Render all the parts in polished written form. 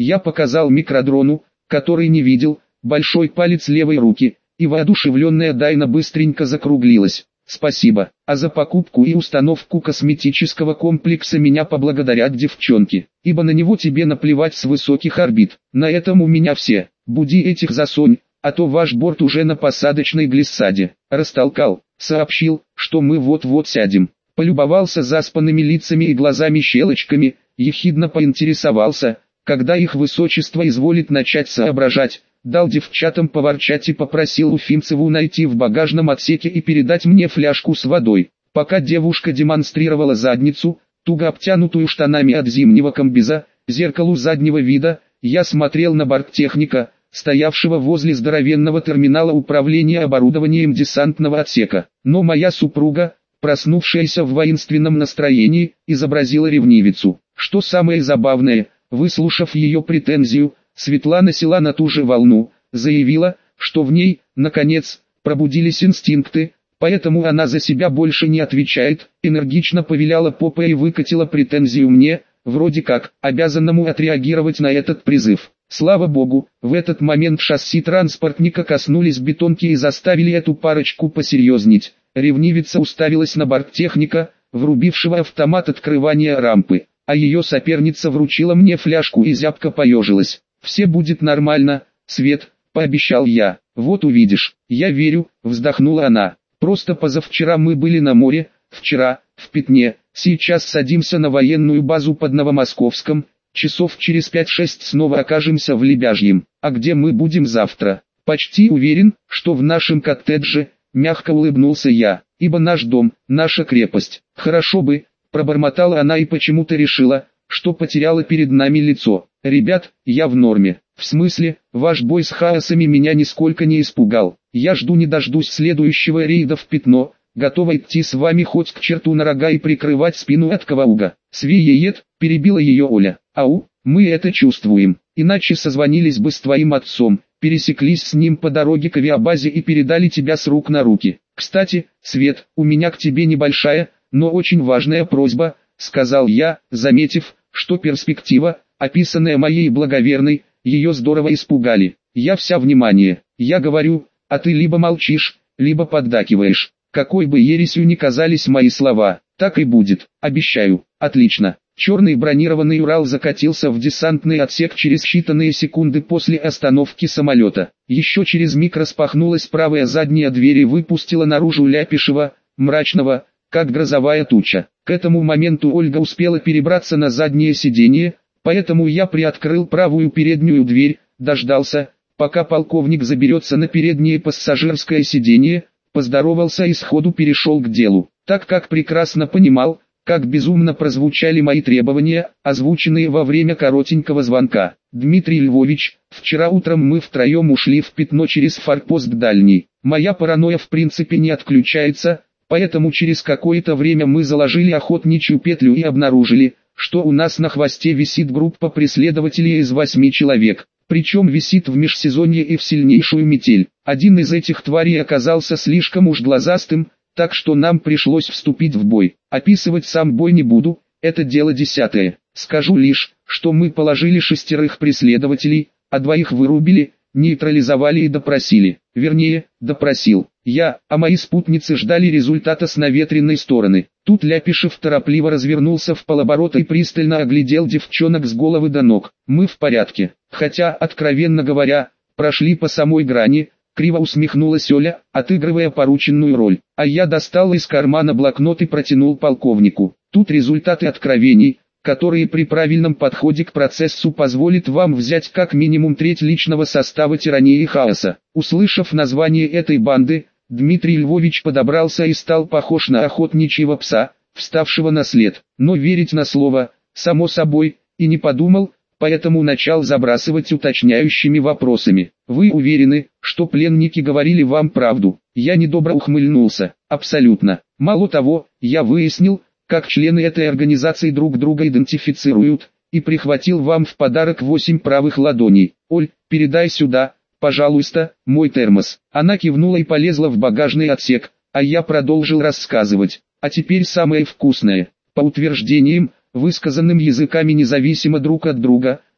Я показал микродрону, который не видел, большой палец левой руки, и воодушевленная Дайна быстренько закруглилась. Спасибо, а за покупку и установку косметического комплекса меня поблагодарят девчонки, ибо на него тебе наплевать с высоких орбит. На этом у меня все. Буди этих засонь, а то ваш борт уже на посадочной глиссаде. Растолкал, сообщил, что мы вот-вот сядем. Полюбовался заспанными лицами и глазами-щелочками, ехидно поинтересовался, когда их высочество изволит начать соображать. Дал девчатам поворчать и попросил Уфимцеву найти в багажном отсеке и передать мне фляжку с водой. Пока девушка демонстрировала задницу, туго обтянутую штанами от зимнего комбеза, зеркалу заднего вида, я смотрел на борттехника, стоявшего возле здоровенного терминала управления оборудованием десантного отсека. Но моя супруга, проснувшаяся в воинственном настроении, изобразила ревнивицу. Что самое забавное, выслушав ее претензию, Светлана села на ту же волну, заявила, что в ней, наконец, пробудились инстинкты, поэтому она за себя больше не отвечает, энергично повиляла попой и выкатила претензию мне, вроде как, обязанному отреагировать на этот призыв. Слава богу, в этот момент шасси транспортника коснулись бетонки и заставили эту парочку посерьезнеть. Ревнивица уставилась на борттехника, врубившего автомат открывания рампы, а ее соперница вручила мне фляжку и зябко поежилась. «Все будет нормально, Свет», — пообещал я. «Вот увидишь». «Я верю», — вздохнула она. «Просто позавчера мы были на море, вчера, в Пятне, сейчас садимся на военную базу под Новомосковском, часов через 5-6 снова окажемся в Лебяжьем. А где мы будем завтра?» «Почти уверен, что в нашем коттедже», — мягко улыбнулся я, «ибо наш дом, наша крепость». «Хорошо бы», — пробормотала она и почему-то решила, что потеряла перед нами лицо. «Ребят, я в норме. В смысле, ваш бой с хаосами меня нисколько не испугал. Я жду не дождусь следующего рейда в Пятно, готова идти с вами хоть к черту на рога и прикрывать спину от Кавауга». «Свиеет», — перебила ее Оля. «Ау, мы это чувствуем. Иначе созвонились бы с твоим отцом, пересеклись с ним по дороге к авиабазе и передали тебя с рук на руки. Кстати, Свет, у меня к тебе небольшая, но очень важная просьба», — сказал я, заметив, что перспектива, описанная моей благоверной, ее здорово испугали. «Я вся внимание. Я говорю, а ты либо молчишь, либо поддакиваешь. Какой бы ересью ни казались мои слова, так и будет, обещаю». «Отлично». Черный бронированный Урал закатился в десантный отсек через считанные секунды после остановки самолета. Еще через миг распахнулась правая задняя дверь и выпустила наружу Ляпишева, мрачного, как грозовая туча. К этому моменту Ольга успела перебраться на заднее сиденье, поэтому я приоткрыл правую переднюю дверь, дождался, пока полковник заберется на переднее пассажирское сиденье, поздоровался и сходу перешел к делу, так как прекрасно понимал, как безумно прозвучали мои требования, озвученные во время коротенького звонка. «Дмитрий Львович, вчера утром мы втроем ушли в Пятно через форпост дальний. Моя паранойя в принципе не отключается, поэтому через какое-то время мы заложили охотничью петлю и обнаружили, что у нас на хвосте висит группа преследователей из 8 человек, причем висит в межсезонье и в сильнейшую метель. Один из этих тварей оказался слишком уж глазастым, так что нам пришлось вступить в бой. Описывать сам бой не буду, это дело десятое. Скажу лишь, что мы положили 6 преследователей, а 2 вырубили, нейтрализовали и допросили. Вернее, допросил я, а мои спутницы ждали результата с наветренной стороны. Тут Ляпишев торопливо развернулся в полоборота и пристально оглядел девчонок с головы до ног. «Мы в порядке, хотя, откровенно говоря, прошли по самой грани», — криво усмехнулась Оля, отыгрывая порученную роль. А я достал из кармана блокнот и протянул полковнику. «Тут результаты откровений, которые при правильном подходе к процессу позволят вам взять как минимум треть личного состава тирании и хаоса». Услышав название этой банды, Дмитрий Львович подобрался и стал похож на охотничьего пса, вставшего на след. Но верить на слово, само собой, и не подумал, поэтому начал забрасывать уточняющими вопросами. «Вы уверены, что пленники говорили вам правду?» Я недобро ухмыльнулся. «Абсолютно. Мало того, я выяснил, как члены этой организации друг друга идентифицируют, и прихватил вам в подарок 8 правых ладоней. Оль, передай сюда, пожалуйста, мой термос». Она кивнула и полезла в багажный отсек, а я продолжил рассказывать. А теперь самое вкусное. По утверждениям, высказанным языками независимо друг от друга,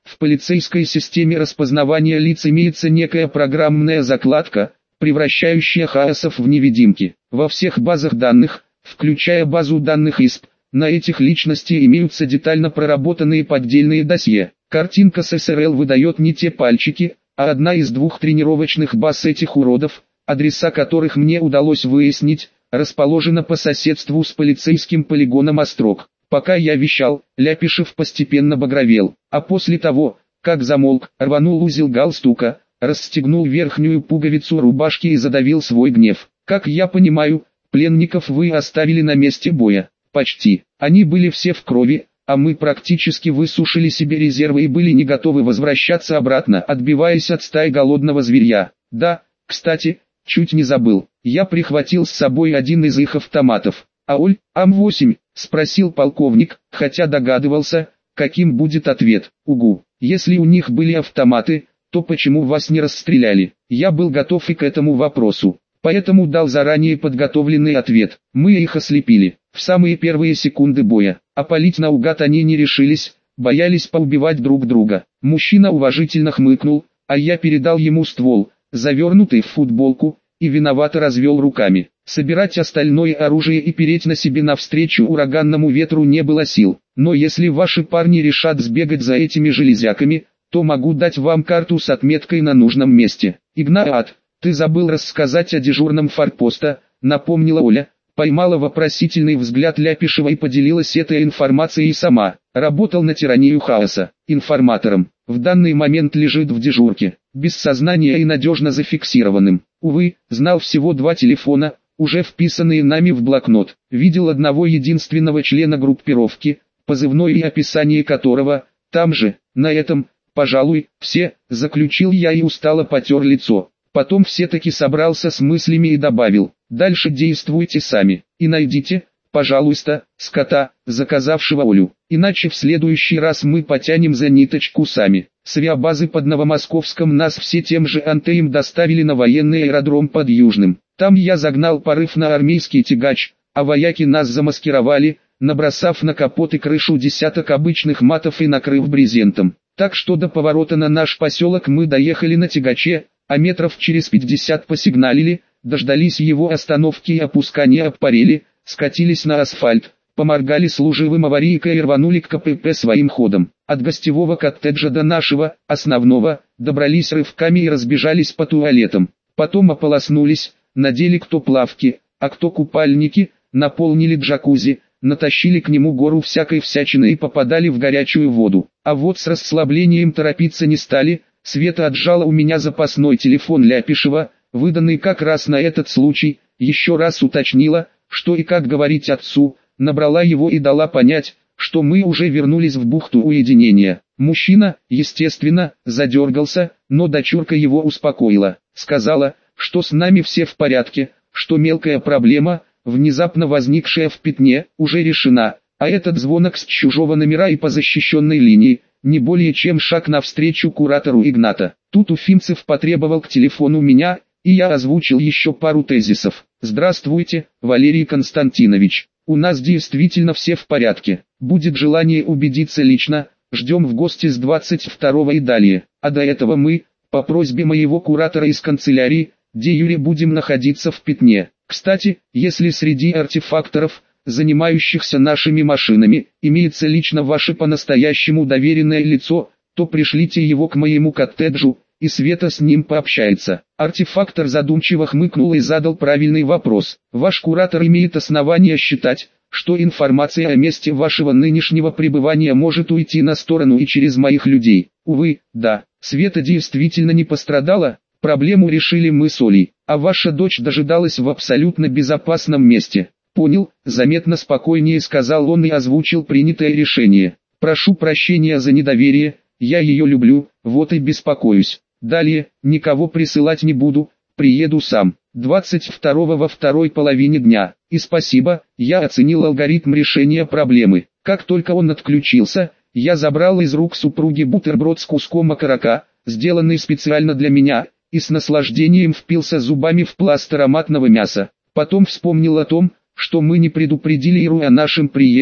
в полицейской системе распознавания лиц имеется некая программная закладка, превращающая хаосов в невидимки. Во всех базах данных, включая базу данных ИСП, на этих личностей имеются детально проработанные поддельные досье. Картинка с СРЛ выдает не те пальчики, а одна из двух тренировочных баз этих уродов, адреса которых мне удалось выяснить, расположена по соседству с полицейским полигоном Острог. Пока я вещал, Ляпишев постепенно багровел, а после того, как замолк, рванул узел галстука, расстегнул верхнюю пуговицу рубашки и задавил свой гнев. Как я понимаю, пленников вы оставили на месте боя. Почти. Они были все в крови, а мы практически высушили себе резервы и были не готовы возвращаться обратно, отбиваясь от стаи голодного зверья. Да, кстати, чуть не забыл, я прихватил с собой один из их автоматов. «Ауль, АМ-8?» – спросил полковник, хотя догадывался, каким будет ответ. «Угу, если у них были автоматы, то почему вас не расстреляли?» Я был готов и к этому вопросу, поэтому дал заранее подготовленный ответ. Мы их ослепили в самые первые секунды боя, а палить наугад они не решились, боялись поубивать друг друга. Мужчина уважительно хмыкнул, а я передал ему ствол, завернутый в футболку, и виновато развел руками. Собирать остальное оружие и переть на себе навстречу ураганному ветру не было сил. Но если ваши парни решат сбегать за этими железяками, то могу дать вам карту с отметкой на нужном месте. «Игнат, ты забыл рассказать о дежурном форпоста», — напомнила Оля, поймала вопросительный взгляд Ляпишева и поделилась этой информацией сама. Работал на тиранию хаоса, информатором. В данный момент лежит в дежурке, без сознания и надежно зафиксированным. Увы, знал всего 2 телефона, уже вписанные нами в блокнот. Видел одного единственного члена группировки, позывной и описание которого, там же, на этом, пожалуй, все, заключил я и устало потер лицо. Потом все-таки собрался с мыслями и добавил: дальше действуйте сами, и найдите, пожалуйста, скота, заказавшего Олю, иначе в следующий раз мы потянем за ниточку сами. С авиабазы под Новомосковском нас все тем же Антеем доставили на военный аэродром под Южным. Там я загнал порыв на армейский тягач, а вояки нас замаскировали, набросав на капот и крышу десяток обычных матов и накрыв брезентом. Так что до поворота на наш поселок мы доехали на тягаче, а метров через 50 посигналили, дождались его остановки и опускания обпарели, скатились на асфальт, поморгали служивым аварийкой и рванули к КПП своим ходом. От гостевого коттеджа до нашего, основного, добрались рывками и разбежались по туалетам. Потом ополоснулись, надели кто плавки, а кто купальники, наполнили джакузи, натащили к нему гору всякой всячины и попадали в горячую воду. А вот с расслаблением торопиться не стали. Света отжала у меня запасной телефон Ляпишева, выданный как раз на этот случай, еще раз уточнила, что и как говорить отцу, набрала его и дала понять, что мы уже вернулись в бухту уединения. Мужчина, естественно, задергался, но дочурка его успокоила, сказала, что с нами все в порядке, что мелкая проблема, внезапно возникшая в Пятне, уже решена, а этот звонок с чужого номера и по защищенной линии, не более чем шаг навстречу куратору Игната. Тут Уфимцев потребовал к телефону меня, и я озвучил еще пару тезисов. «Здравствуйте, Валерий Константинович. У нас действительно все в порядке. Будет желание убедиться лично, ждем в гости с 22-го и далее. А до этого мы, по просьбе моего куратора из канцелярии, де юре будем находиться в Пятне. Кстати, если среди артефакторов, занимающихся нашими машинами, имеется лично ваше по-настоящему доверенное лицо, то пришлите его к моему коттеджу, и Света с ним пообщается». Артефактор задумчиво хмыкнул и задал правильный вопрос. «Ваш куратор имеет основания считать, что информация о месте вашего нынешнего пребывания может уйти на сторону и через моих людей?» «Увы, да. Света действительно не пострадала, проблему решили мы с Олей, а ваша дочь дожидалась в абсолютно безопасном месте». «Понял», — заметно спокойнее сказал он и озвучил принятое решение. «Прошу прощения за недоверие, я ее люблю, вот и беспокоюсь. Далее, никого присылать не буду, приеду сам. 22-го во второй половине дня. И спасибо, я оценил алгоритм решения проблемы». Как только он отключился, я забрал из рук супруги бутерброд с куском окорока, сделанный специально для меня, и с наслаждением впился зубами в пласт ароматного мяса. Потом вспомнил о том, что мы не предупредили Иру о нашем приезде,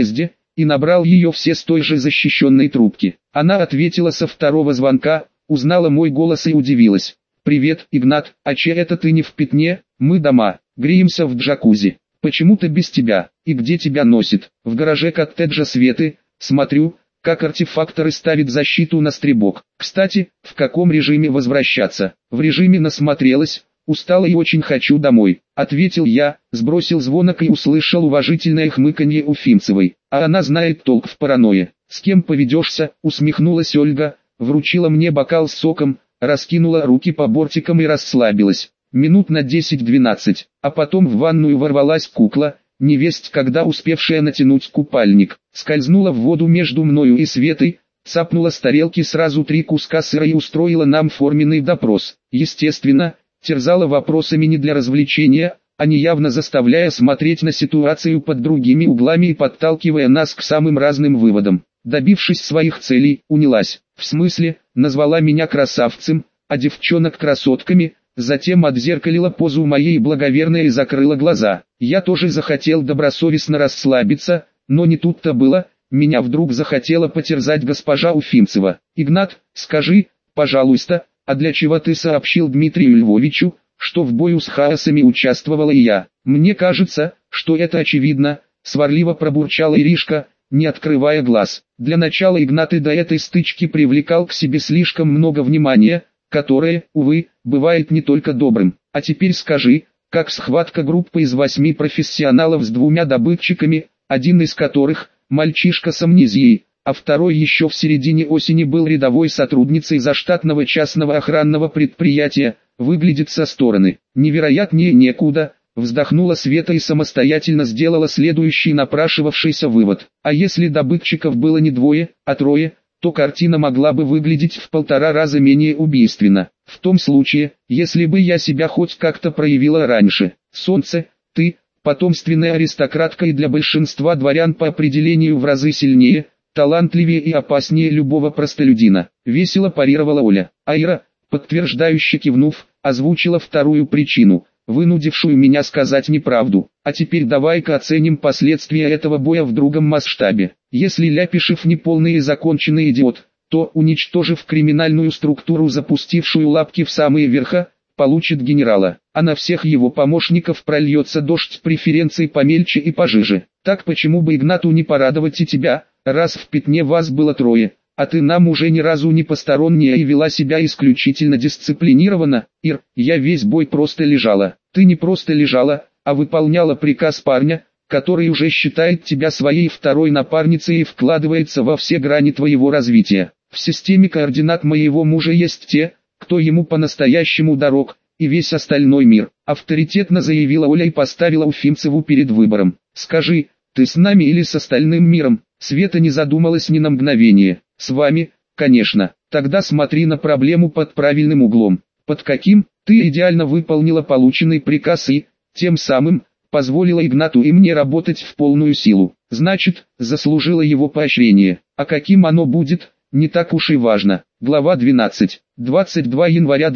и набрал ее все с той же защищенной трубки. Она ответила со второго звонка, узнала мой голос и удивилась. «Привет, Игнат, а че это ты не в Пятне? Мы дома, греемся в джакузи. Почему-то без тебя. И где тебя носит? В гараже коттеджа Светы. Смотрю, как артефакторы ставят защиту на стрибок. Кстати, в каком режиме возвращаться?» «В режиме насмотрелась. Устала и очень хочу домой», — ответил я, сбросил звонок и услышал уважительное хмыканье Уфимцевой. «А она знает толк в паранойе. С кем поведешься?» — усмехнулась Ольга, вручила мне бокал с соком, раскинула руки по бортикам и расслабилась. Минут на 10-12, а потом в ванную ворвалась кукла, невесть когда успевшая натянуть купальник, скользнула в воду между мною и Светой, цапнула с тарелки сразу 3 куска сыра и устроила нам форменный допрос. Естественно, терзала вопросами не для развлечения, а неявно заставляя смотреть на ситуацию под другими углами и подталкивая нас к самым разным выводам. Добившись своих целей, унялась. В смысле, назвала меня красавцем, а девчонок красотками, затем отзеркалила позу моей благоверной и закрыла глаза. Я тоже захотел добросовестно расслабиться, но не тут-то было, меня вдруг захотела потерзать госпожа Уфимцева. «Игнат, скажи, пожалуйста, а для чего ты сообщил Дмитрию Львовичу, что в бою с хаосами участвовала и я?» «Мне кажется, что это очевидно», — сварливо пробурчала Иришка, не открывая глаз. Для начала Игнат и до этой стычки привлекал к себе слишком много внимания, которое, увы, бывает не только добрым. А теперь скажи, как схватка группы из 8 профессионалов с 2 добытчиками, один из которых – мальчишка с амнезией, а второй еще в середине осени был рядовой сотрудницей заштатного частного охранного предприятия, выглядит со стороны. «Невероятнее некуда», — вздохнула Света и самостоятельно сделала следующий напрашивавшийся вывод. «А если добытчиков было не 2, а 3, то картина могла бы выглядеть в 1,5 раза менее убийственно. В том случае, если бы я себя хоть как-то проявила раньше. Солнце, ты, потомственная аристократка и для большинства дворян по определению в разы сильнее, талантливее и опаснее любого простолюдина», — весело парировала Оля. Айра, подтверждающе кивнув, озвучила вторую причину, вынудившую меня сказать неправду. «А теперь давай-ка оценим последствия этого боя в другом масштабе. Если Ляпишев не полный и законченный идиот, то, уничтожив криминальную структуру, запустившую лапки в самые верха, получит генерала, а на всех его помощников прольется дождь преференций помельче и пожиже. Так почему бы Игнату не порадовать и тебя, раз в Пятне вас было 3, а ты нам уже ни разу не посторонняя и вела себя исключительно дисциплинированно? Ир, я весь бой просто лежала». «Ты не просто лежала, а выполняла приказ парня, который уже считает тебя своей второй напарницей и вкладывается во все грани твоего развития. В системе координат моего мужа есть те, кто ему по-настоящему дорог, и весь остальной мир», — авторитетно заявила Оля и поставила Уфимцеву перед выбором. «Скажи, ты с нами или с остальным миром?» Света не задумалась ни на мгновение. «С вами, конечно. Тогда смотри на проблему под правильным углом». «Под каким?» «Ты идеально выполнила полученный приказ и, тем самым, позволила Игнату и мне работать в полную силу. Значит, заслужила его поощрение. А каким оно будет, не так уж и важно». Глава 12. 22 января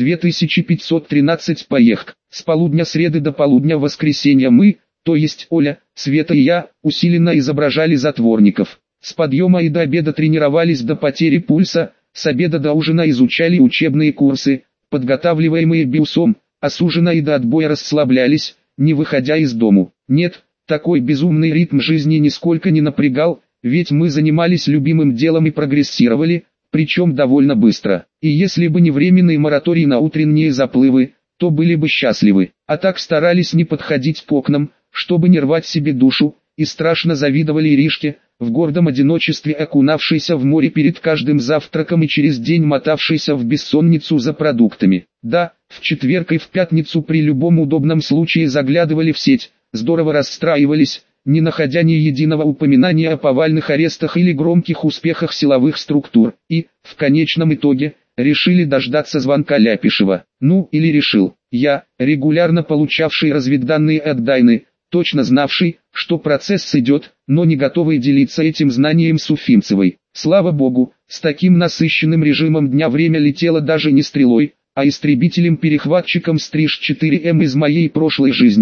2513. Поехк. С полудня среды до полудня воскресенья мы, то есть Оля, Света и я, усиленно изображали затворников. С подъема и до обеда тренировались до потери пульса, с обеда до ужина изучали учебные курсы, подготавливаемые БИУСом, а с ужина и до отбоя расслаблялись, не выходя из дому. Нет, такой безумный ритм жизни нисколько не напрягал, ведь мы занимались любимым делом и прогрессировали, причем довольно быстро. И если бы не временный мораторий на утренние заплывы, то были бы счастливы. А так старались не подходить к окнам, чтобы не рвать себе душу, и страшно завидовали Иришке, в гордом одиночестве окунавшейся в море перед каждым завтраком и через день мотавшейся в бессонницу за продуктами. Да, в четверг и в пятницу при любом удобном случае заглядывали в сеть, здорово расстраивались, не находя ни единого упоминания о повальных арестах или громких успехах силовых структур, и, в конечном итоге, решили дождаться звонка Ляпишева. Ну, или решил. Я, регулярно получавший разведданные от Дайны, точно знавший, что процесс идет, но не готовый делиться этим знанием с Уфимцевой. Слава богу, с таким насыщенным режимом дня время летело даже не стрелой, а истребителем-перехватчиком Стриж-4М из моей прошлой жизни,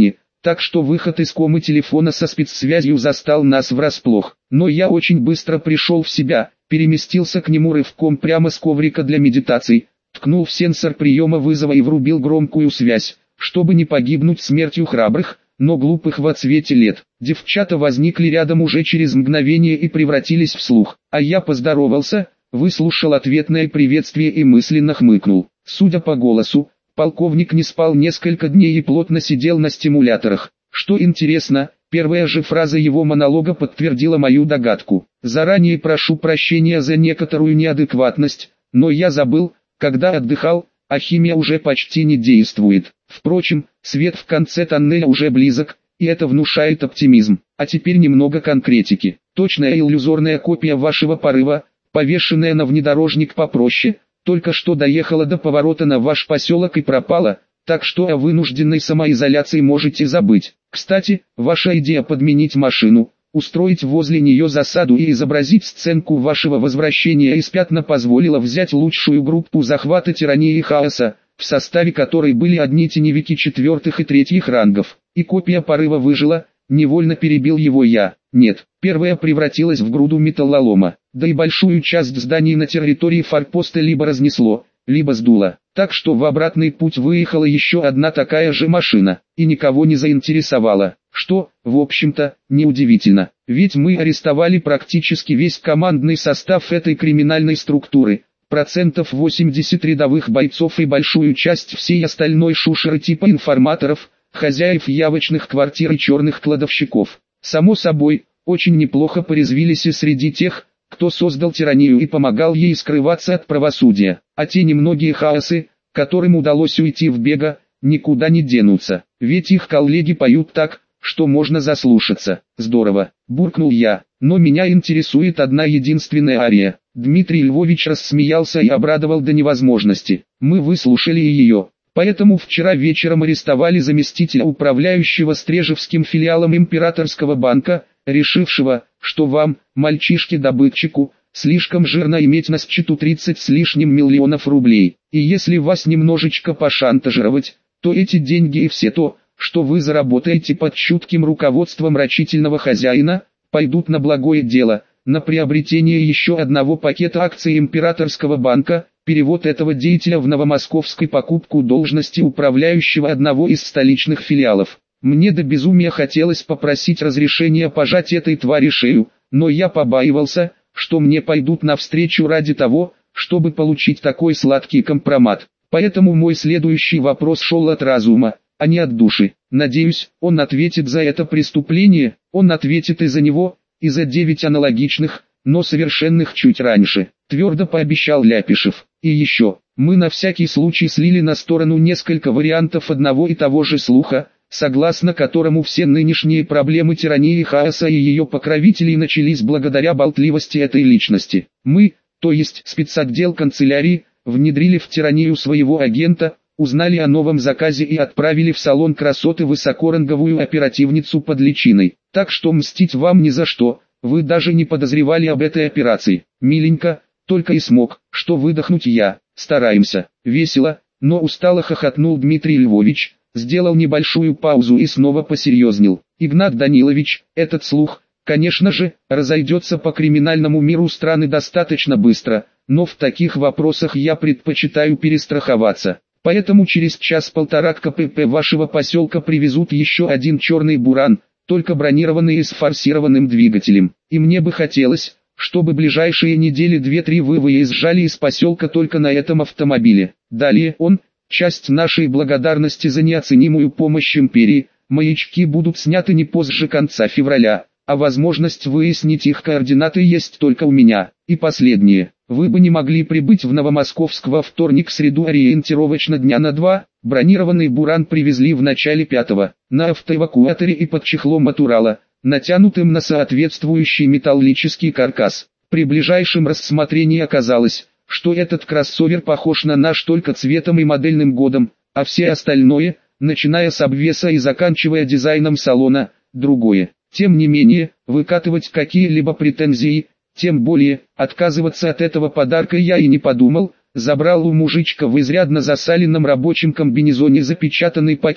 так что выход из комы телефона со спецсвязью застал нас врасплох. Но я очень быстро пришел в себя, переместился к нему рывком прямо с коврика для медитаций, ткнул в сенсор приема вызова и врубил громкую связь, чтобы не погибнуть смертью храбрых, но глупых во цвете лет. Девчата возникли рядом уже через мгновение и превратились в слух, а я поздоровался, выслушал ответное приветствие и мысленно хмыкнул. Судя по голосу, полковник не спал несколько дней и плотно сидел на стимуляторах. Что интересно, первая же фраза его монолога подтвердила мою догадку. Заранее прошу прощения за некоторую неадекватность, но я забыл, когда отдыхал, а химия уже почти не действует. Впрочем, свет в конце тоннеля уже близок, и это внушает оптимизм. А теперь немного конкретики. Точная иллюзорная копия вашего порыва, повешенная на внедорожник попроще, только что доехала до поворота на ваш поселок и пропала, так что о вынужденной самоизоляции можете забыть. Кстати, ваша идея подменить машину, устроить возле нее засаду и изобразить сценку вашего возвращения из пятна позволила взять лучшую группу захвата тирании и хаоса, в составе которой были одни теневики 4-х и 3-х рангов. И копия порыва выжила, невольно перебил его я. Нет, первая превратилась в груду металлолома, да и большую часть зданий на территории форпоста либо разнесло, либо сдуло. Так что в обратный путь выехала еще одна такая же машина, и никого не заинтересовала. Что, в общем-то, неудивительно, ведь мы арестовали практически весь командный состав этой криминальной структуры, процентов 80 рядовых бойцов и большую часть всей остальной шушеры типа информаторов, хозяев явочных квартир и черных кладовщиков. Само собой, очень неплохо порезвились и среди тех, кто создал тиранию и помогал ей скрываться от правосудия, а те немногие хаосы, которым удалось уйти в бега, никуда не денутся, ведь их коллеги поют так, что можно заслушаться. Здорово, буркнул я, но меня интересует одна единственная ария. Дмитрий Львович рассмеялся и обрадовал до невозможности. Мы выслушали и ее. Поэтому вчера вечером арестовали заместителя управляющего Стрежевским филиалом Императорского банка, решившего, что вам, мальчишке-добытчику, слишком жирно иметь на счету 30 с лишним миллионов рублей. И если вас немножечко пошантажировать, то эти деньги и все то, что вы заработаете под чутким руководством рачительного хозяина, пойдут на благое дело, на приобретение еще одного пакета акций Императорского банка, перевод этого деятеля в Новомосковской покупку должности управляющего одного из столичных филиалов. Мне до безумия хотелось попросить разрешения пожать этой твари шею, но я побаивался, что мне пойдут навстречу ради того, чтобы получить такой сладкий компромат. Поэтому мой следующий вопрос шел от разума, а не от души. Надеюсь, он ответит за это преступление, он ответит и за него, и за 9 аналогичных, но совершенных чуть раньше, твердо пообещал Ляпишев. И еще, мы на всякий случай слили на сторону несколько вариантов одного и того же слуха, согласно которому все нынешние проблемы тирании хаоса и ее покровителей начались благодаря болтливости этой личности. Мы, то есть спецотдел канцелярии, внедрили в тиранию своего агента, узнали о новом заказе и отправили в салон красоты высокоранговую оперативницу под личиной. Так что мстить вам ни за что, вы даже не подозревали об этой операции. Миленько, только и смог, что выдохнуть я. Стараемся. Весело, но устало хохотнул Дмитрий Львович, сделал небольшую паузу и снова посерьезнел. Игнат Данилович, этот слух, конечно же, разойдется по криминальному миру страны достаточно быстро, но в таких вопросах я предпочитаю перестраховаться. Поэтому через час-полтора к КПП вашего поселка привезут еще один черный буран, только бронированный и с форсированным двигателем. И мне бы хотелось, чтобы ближайшие недели 2-3 вы выезжали из поселка только на этом автомобиле. Далее он, часть нашей благодарности за неоценимую помощь империи, маячки будут сняты не позже конца февраля, а возможность выяснить их координаты есть только у меня. И последнее. Вы бы не могли прибыть в Новомосковск во вторник-среду ориентировочно дня на 2, бронированный буран привезли в начале 5-го, на автоэвакуаторе и под чехлом от Урала, натянутым на соответствующий металлический каркас. При ближайшем рассмотрении оказалось, что этот кроссовер похож на наш только цветом и модельным годом, а все остальное, начиная с обвеса и заканчивая дизайном салона, другое. Тем не менее, выкатывать какие-либо претензии, тем более, отказываться от этого подарка я и не подумал, забрал у мужичка в изрядно засаленном рабочем комбинезоне запечатанный пакет,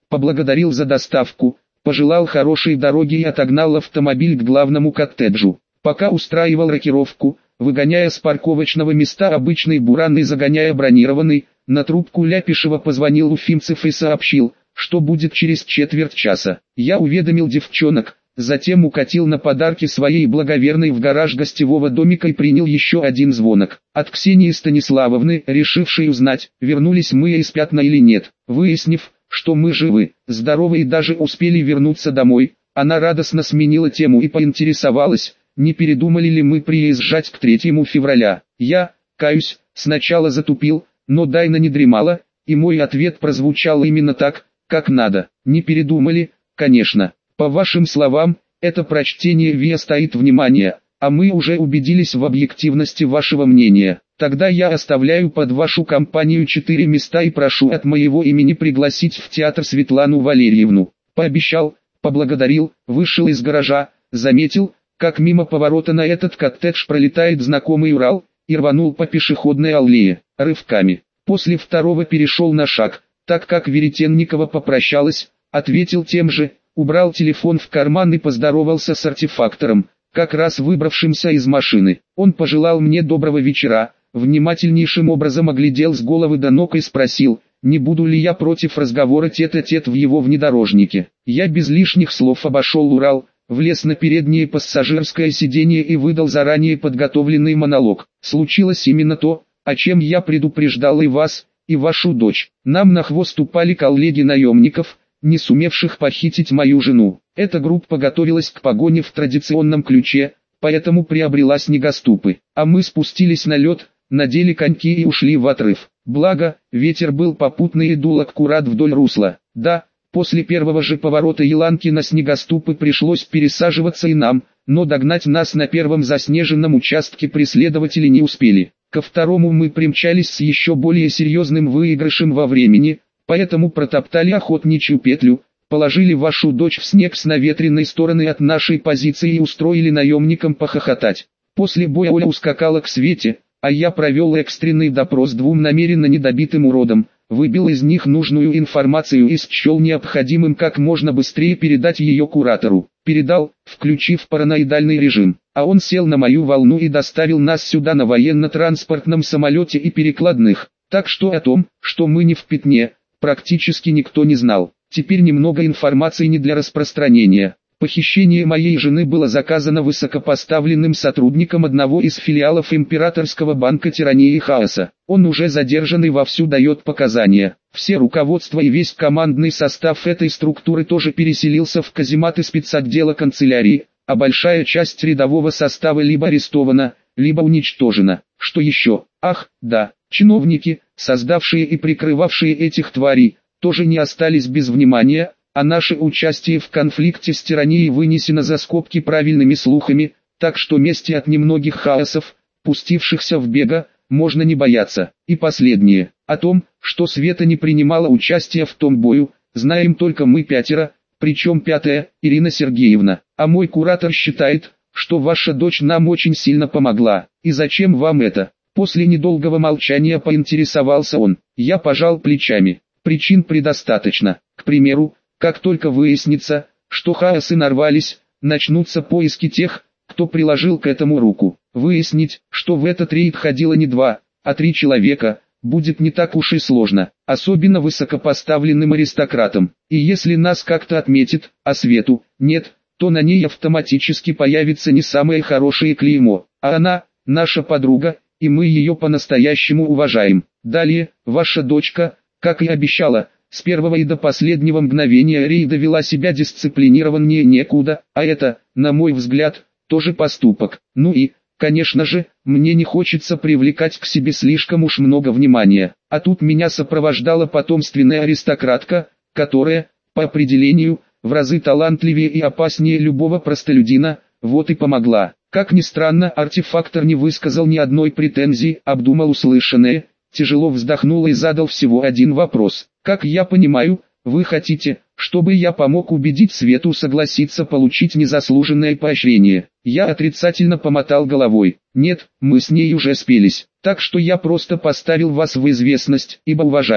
поблагодарил за доставку, пожелал хорошей дороги и отогнал автомобиль к главному коттеджу. Пока устраивал рокировку, выгоняя с парковочного места обычный буран и загоняя бронированный, на трубку Ляпишева позвонил Уфимцев и сообщил, что будет через четверть часа. Я уведомил девчонок, затем укатил на подарки своей благоверной в гараж гостевого домика и принял еще один звонок. От Ксении Станиславовны, решившей узнать, вернулись мы из Пятна или нет. Выяснив, что мы живы, здоровы и даже успели вернуться домой, она радостно сменила тему и поинтересовалась, не передумали ли мы приезжать к 3 февраля. Я, каюсь, сначала затупил, но Дайна не дремала, и мой ответ прозвучал именно так, как надо. Не передумали, конечно. По вашим словам, это прочтение ВИА стоит внимания, а мы уже убедились в объективности вашего мнения. Тогда я оставляю под вашу компанию 4 места и прошу от моего имени пригласить в театр Светлану Валерьевну. Пообещал, поблагодарил, вышел из гаража, заметил, как мимо поворота на этот коттедж пролетает знакомый Урал, и рванул по пешеходной аллее, рывками. После второго перешел на шаг, так как Веретенникова попрощалась, ответил тем же, убрал телефон в карман и поздоровался с артефактором, как раз выбравшимся из машины. Он пожелал мне доброго вечера, внимательнейшим образом оглядел с головы до ног и спросил, не буду ли я против разговора тет-а-тет в его внедорожнике. Я без лишних слов обошел Урал, влез на переднее пассажирское сиденье и выдал заранее подготовленный монолог. Случилось именно то, о чем я предупреждал и вас, и вашу дочь. Нам на хвост упали коллеги наемников, не сумевших похитить мою жену. Эта группа готовилась к погоне в традиционном ключе, поэтому приобрела снегоступы. А мы спустились на лед, надели коньки и ушли в отрыв. Благо, ветер был попутный и дул аккурат вдоль русла. Да, после первого же поворота Еланки на снегоступы пришлось пересаживаться и нам, но догнать нас на первом заснеженном участке преследователи не успели. Ко второму мы примчались с еще более серьезным выигрышем во времени, поэтому протоптали охотничью петлю, положили вашу дочь в снег с наветренной стороны от нашей позиции и устроили наемникам похохотать. После боя Оля ускакала к Свете, а я провел экстренный допрос 2 намеренно недобитым уродам, выбил из них нужную информацию и счел необходимым как можно быстрее передать ее куратору. Передал, включив параноидальный режим, а он сел на мою волну и доставил нас сюда на военно-транспортном самолете и перекладных, так что о том, что мы не в пятне, практически никто не знал. Теперь немного информации не для распространения. Похищение моей жены было заказано высокопоставленным сотрудником одного из филиалов Императорского банка тирании и хаоса. Он уже задержан и вовсю дает показания. Все руководство и весь командный состав этой структуры тоже переселился в казематы спецотдела канцелярии, а большая часть рядового состава либо арестована, либо уничтожена. Что еще? Ах, да, чиновники, создавшие и прикрывавшие этих тварей, тоже не остались без внимания, а наше участие в конфликте с тиранией вынесено за скобки правильными слухами, так что мести от немногих хаосов, пустившихся в бега, можно не бояться. И последнее, о том, что Света не принимала участия в том бою, знаем только мы 5, причем 5-я, Ирина Сергеевна, а мой куратор считает, что ваша дочь нам очень сильно помогла. И зачем вам это? После недолгого молчания поинтересовался он. Я пожал плечами. Причин предостаточно. К примеру, как только выяснится, что хаосы нарвались, начнутся поиски тех, кто приложил к этому руку. Выяснить, что в этот рейд ходило не 2, а 3 человека, будет не так уж и сложно, особенно высокопоставленным аристократам. И если нас как-то отметит, а Свету нет, то на ней автоматически появится не самое хорошее клеймо, а она, наша подруга, и мы ее по-настоящему уважаем. Далее, ваша дочка, как и обещала, с первого и до последнего мгновения рейда вела себя дисциплинированнее некуда, а это, на мой взгляд, тоже поступок. Ну и, конечно же, мне не хочется привлекать к себе слишком уж много внимания. А тут меня сопровождала потомственная аристократка, которая, по определению, в разы талантливее и опаснее любого простолюдина, вот и помогла. Как ни странно, артефактор не высказал ни одной претензии, обдумал услышанное, тяжело вздохнул и задал всего один вопрос. Как я понимаю, вы хотите, чтобы я помог убедить Свету согласиться получить незаслуженное поощрение? Я отрицательно помотал головой. Нет, мы с ней уже спелись, так что я просто поставил вас в известность, ибо уважаю.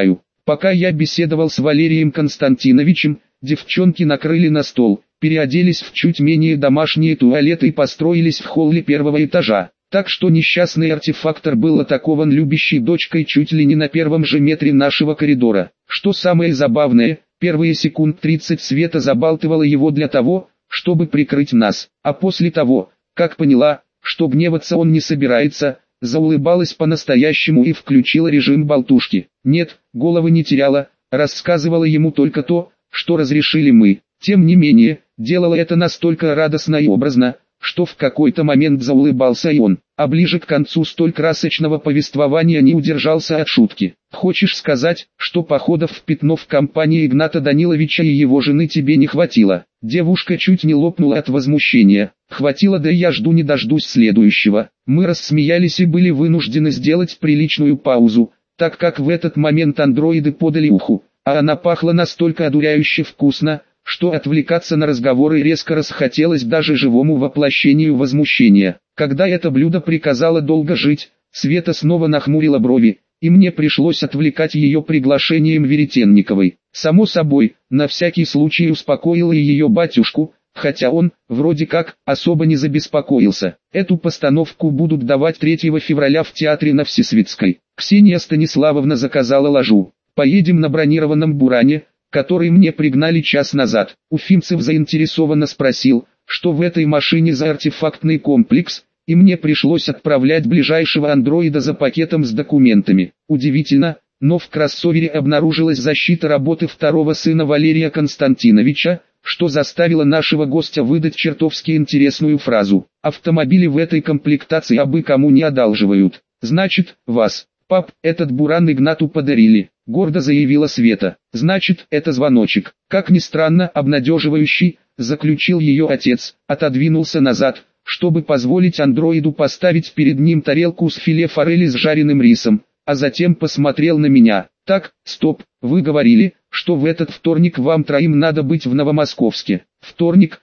Пока я беседовал с Валерием Константиновичем, девчонки накрыли на стол, переоделись в чуть менее домашние туалеты и построились в холле первого этажа. Так что несчастный артефактор был атакован любящей дочкой чуть ли не на первом же метре нашего коридора. Что самое забавное, первые секунд 30 Света забалтывала его для того, чтобы прикрыть нас, а после того, как поняла, что гневаться он не собирается, заулыбалась по-настоящему и включила режим болтушки. Нет, головы не теряла, рассказывала ему только то, что разрешили мы. Тем не менее, делала это настолько радостно и образно, что в какой-то момент заулыбался и он, а ближе к концу столь красочного повествования не удержался от шутки. «Хочешь сказать, что походов в Пятно в компании Игната Даниловича и его жены тебе не хватило?» Девушка чуть не лопнула от возмущения. «Хватило, да я жду не дождусь следующего». Мы рассмеялись и были вынуждены сделать приличную паузу, так как в этот момент андроиды подали уху, а она пахла настолько одуряюще вкусно, что отвлекаться на разговоры резко расхотелось даже живому воплощению возмущения. Когда это блюдо приказало долго жить, Света снова нахмурила брови, и мне пришлось отвлекать ее приглашением Веретенниковой. Само собой, на всякий случай успокоила и ее батюшку, хотя он, вроде как, особо не забеспокоился. Эту постановку будут давать 3 февраля в театре на Всесветской. Ксения Станиславовна заказала ложу. Поедем на бронированном «Буране», который мне пригнали час назад. Уфимцев заинтересованно спросил, что в этой машине за артефактный комплекс, и мне пришлось отправлять ближайшего андроида за пакетом с документами. Удивительно, но в кроссовере обнаружилась защита работы второго сына Валерия Константиновича, что заставило нашего гостя выдать чертовски интересную фразу. Автомобили в этой комплектации абы кому не одалживают. Значит, вас, пап, этот буран Игнату подарили, гордо заявила Света. Значит, это звоночек. Как ни странно, обнадеживающий, заключил ее отец, отодвинулся назад, чтобы позволить андроиду поставить перед ним тарелку с филе форели с жареным рисом, а затем посмотрел на меня. Так, стоп, вы говорили, что в этот вторник вам троим надо быть в Новомосковске. Вторник,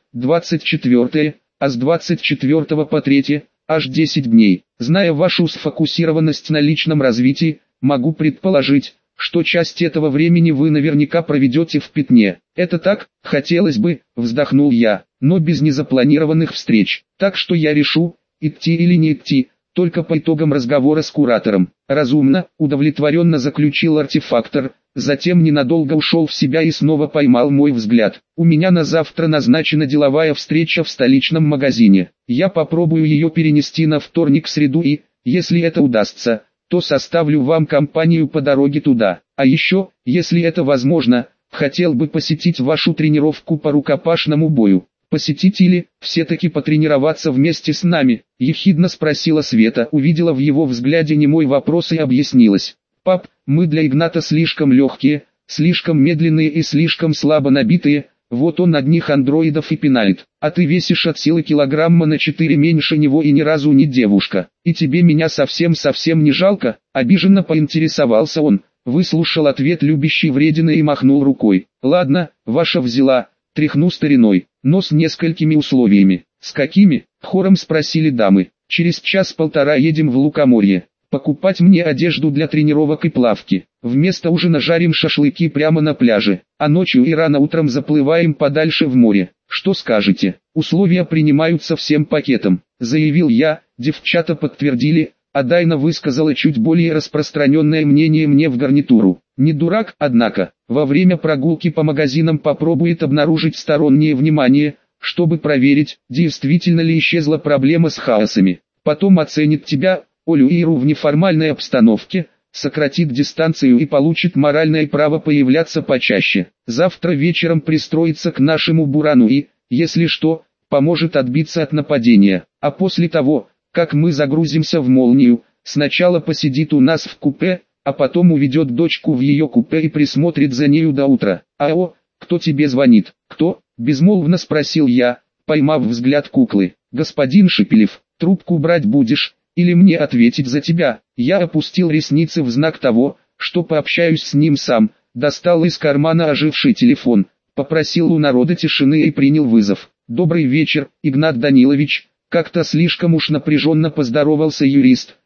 24, а с 24 по 3, аж 10 дней. Зная вашу сфокусированность на личном развитии, могу предположить, что часть этого времени вы наверняка проведете в Пятне. Это так, хотелось бы, вздохнул я, но без незапланированных встреч. Так что я решу, идти или не идти, только по итогам разговора с куратором. Разумно, удовлетворенно заключил артефактор, затем ненадолго ушел в себя и снова поймал мой взгляд. У меня на завтра назначена деловая встреча в столичном магазине. Я попробую ее перенести на вторник-среду и, если это удастся, то составлю вам компанию по дороге туда. А еще, если это возможно, хотел бы посетить вашу тренировку по рукопашному бою. Посетить или, все-таки потренироваться вместе с нами? Ехидно спросила Света, увидела в его взгляде немой вопрос и объяснилась. Пап, мы для Игната слишком легкие, слишком медленные и слишком слабо набитые, вот он одних андроидов и пинает. А ты весишь от силы килограмма на 4 меньше него и ни разу не девушка. И тебе меня совсем не жалко? Обиженно поинтересовался он, выслушал ответ любящей вредины и махнул рукой. Ладно, ваша взяла, тряхну стариной, но с несколькими условиями. С какими? Хором спросили дамы. Через час-полтора едем в Лукоморье. Покупать мне одежду для тренировок и плавки. Вместо ужина жарим шашлыки прямо на пляже, а ночью и рано утром заплываем подальше в море. Что скажете? Условия принимаются всем пакетом, заявил я, девчата подтвердили, а Дайна высказала чуть более распространенное мнение мне в гарнитуру. Не дурак, однако, во время прогулки по магазинам попробует обнаружить стороннее внимание, чтобы проверить, действительно ли исчезла проблема с хаосами. Потом оценит тебя, Олю и Иру в неформальной обстановке, сократит дистанцию и получит моральное право появляться почаще. Завтра вечером пристроится к нашему Бурану и, если что, поможет отбиться от нападения. А после того, как мы загрузимся в Молнию, сначала посидит у нас в купе, а потом уведет дочку в ее купе и присмотрит за нею до утра. «Ау, кто тебе звонит?» «Кто?» – безмолвно спросил я, поймав взгляд куклы. «Господин Шепелев, трубку брать будешь? Или мне ответить за тебя?» Я опустил ресницы в знак того, что пообщаюсь с ним сам, достал из кармана оживший телефон, попросил у народа тишины и принял вызов. «Добрый вечер, Игнат Данилович», как-то слишком уж напряженно поздоровался юрист,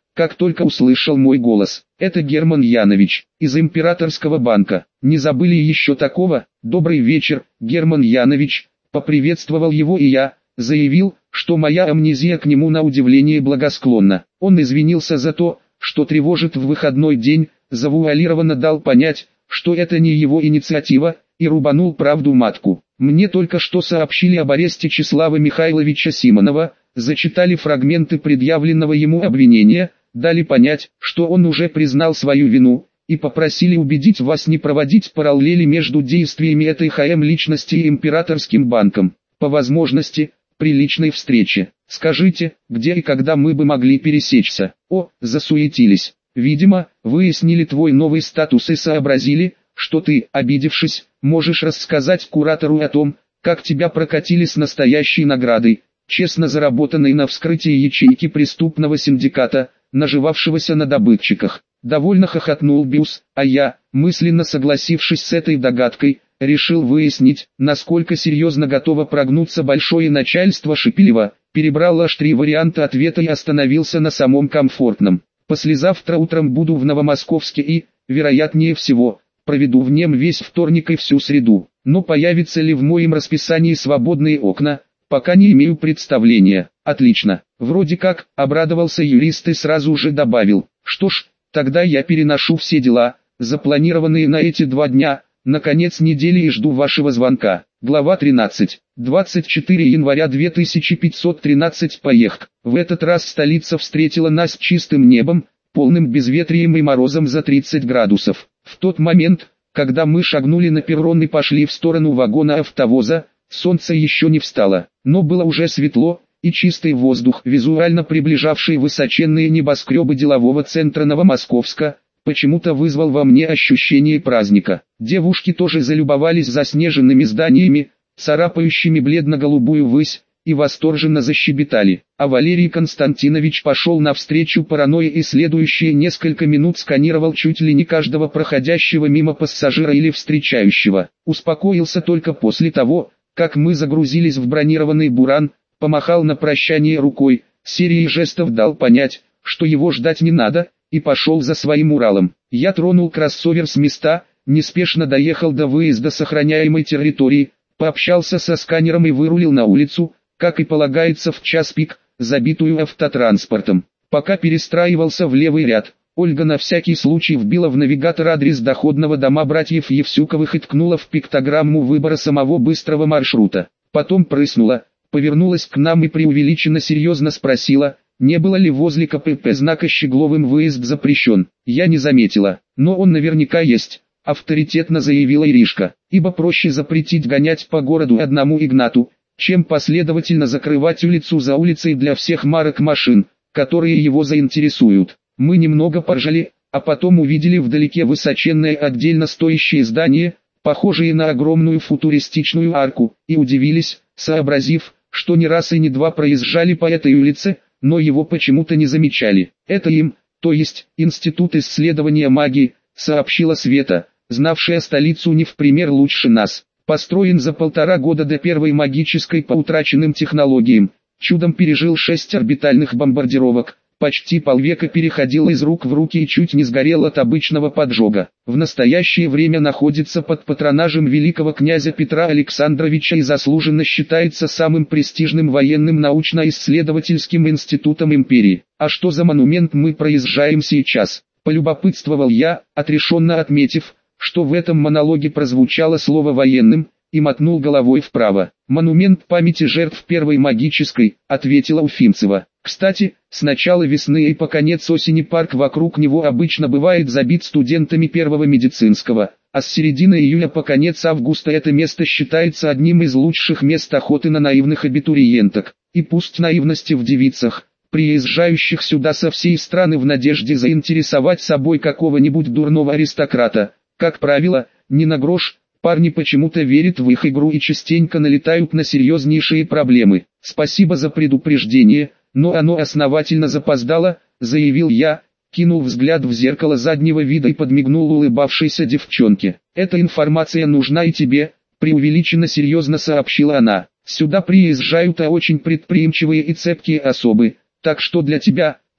как только услышал мой голос. Это Герман Янович, из Императорского банка. Не забыли еще такого? Добрый вечер, Герман Янович, поприветствовал его и я, заявил, что моя амнезия к нему на удивление благосклонна. Он извинился за то, что тревожит в выходной день, завуалированно дал понять, что это не его инициатива, и рубанул правду матку. Мне только что сообщили об аресте Числава Михайловича Симонова, зачитали фрагменты предъявленного ему обвинения, дали понять, что он уже признал свою вину, и попросили убедить вас не проводить параллели между действиями этой личности и Императорским банком. По возможности, при личной встрече. Скажите, где и когда мы бы могли пересечься? О, засуетились. Видимо, выяснили твой новый статус и сообразили, что ты, обидевшись, можешь рассказать куратору о том, как тебя прокатили с настоящей наградой, честно заработанной на вскрытии ячейки преступного синдиката, наживавшегося на добытчиках. Довольно хохотнул Бюс, а я, мысленно согласившись с этой догадкой, решил выяснить, насколько серьезно готово прогнуться большое начальство Шепелева, перебрал аж 3 варианта ответа и остановился на самом комфортном. Послезавтра утром буду в Новомосковске и, вероятнее всего, проведу в нем весь вторник и всю среду. Но появятся ли в моем расписании свободные окна, пока не имею представления. Отлично. Вроде как, обрадовался юрист и сразу же добавил. Что ж, тогда я переношу все дела, запланированные на эти 2 дня, на конец недели и жду вашего звонка. Глава 13. 24 января 2513. Поехк. В этот раз столица встретила нас чистым небом, полным безветрием и морозом за 30 градусов. В тот момент, когда мы шагнули на перрон и пошли в сторону вагона автовоза, солнце еще не встало, но было уже светло, и чистый воздух, визуально приближавший высоченные небоскребы делового центра Новомосковска, почему-то вызвал во мне ощущение праздника. Девушки тоже залюбовались заснеженными зданиями, царапающими бледно-голубую высь, и восторженно защебетали. А Валерий Константинович пошел навстречу паранойи и следующие несколько минут сканировал чуть ли не каждого проходящего мимо пассажира или встречающего. Успокоился только после того, как мы загрузились в бронированный буран, помахал на прощание рукой, серией жестов дал понять, что его ждать не надо, и пошел за своим Уралом. Я тронул кроссовер с места, неспешно доехал до выезда с охраняемой территории, пообщался со сканером и вырулил на улицу, как и полагается в час пик, забитую автотранспортом. Пока перестраивался в левый ряд, Ольга на всякий случай вбила в навигатор адрес доходного дома братьев Евсюковых и ткнула в пиктограмму выбора самого быстрого маршрута. Потом прыснула, повернулась к нам и преувеличенно серьезно спросила, не было ли возле КПП знака «Щегловым выезд запрещен». Я не заметила, но он наверняка есть, авторитетно заявила Иришка, ибо проще запретить гонять по городу одному Игнату, чем последовательно закрывать улицу за улицей для всех марок машин, которые его заинтересуют. Мы немного поржали, а потом увидели вдалеке высоченное отдельно стоящее здание, похожее на огромную футуристичную арку, и удивились, сообразив, что не раз и не два проезжали по этой улице, но его почему-то не замечали. Это им, то есть Институт исследования магии, сообщила Света, знавшая столицу не в пример лучше нас. Построен за 1,5 года до первой магической по утраченным технологиям, чудом пережил 6 орбитальных бомбардировок, почти полвека переходил из рук в руки и чуть не сгорел от обычного поджога. В настоящее время находится под патронажем великого князя Петра Александровича и заслуженно считается самым престижным военным научно-исследовательским институтом империи. А что за монумент мы проезжаем сейчас? Полюбопытствовал я, отрешенно отметив, что в этом монологе прозвучало слово «военным», и мотнул головой вправо. «Монумент памяти жертв Первой магической», — ответила Уфимцева. «Кстати, с начала весны и по конец осени парк вокруг него обычно бывает забит студентами первого медицинского, а с середины июля по конец августа это место считается одним из лучших мест охоты на наивных абитуриенток. И пусть наивности в девицах, приезжающих сюда со всей страны в надежде заинтересовать собой какого-нибудь дурного аристократа, как правило, не на грош, парни почему-то верят в их игру и частенько налетают на серьезнейшие проблемы. Спасибо за предупреждение, но оно основательно запоздало, заявил я, кинул взгляд в зеркало заднего вида и подмигнул улыбавшейся девчонке. Эта информация нужна и тебе, преувеличенно серьезно сообщила она. Сюда приезжают очень предприимчивые и цепкие особы, так что для тебя,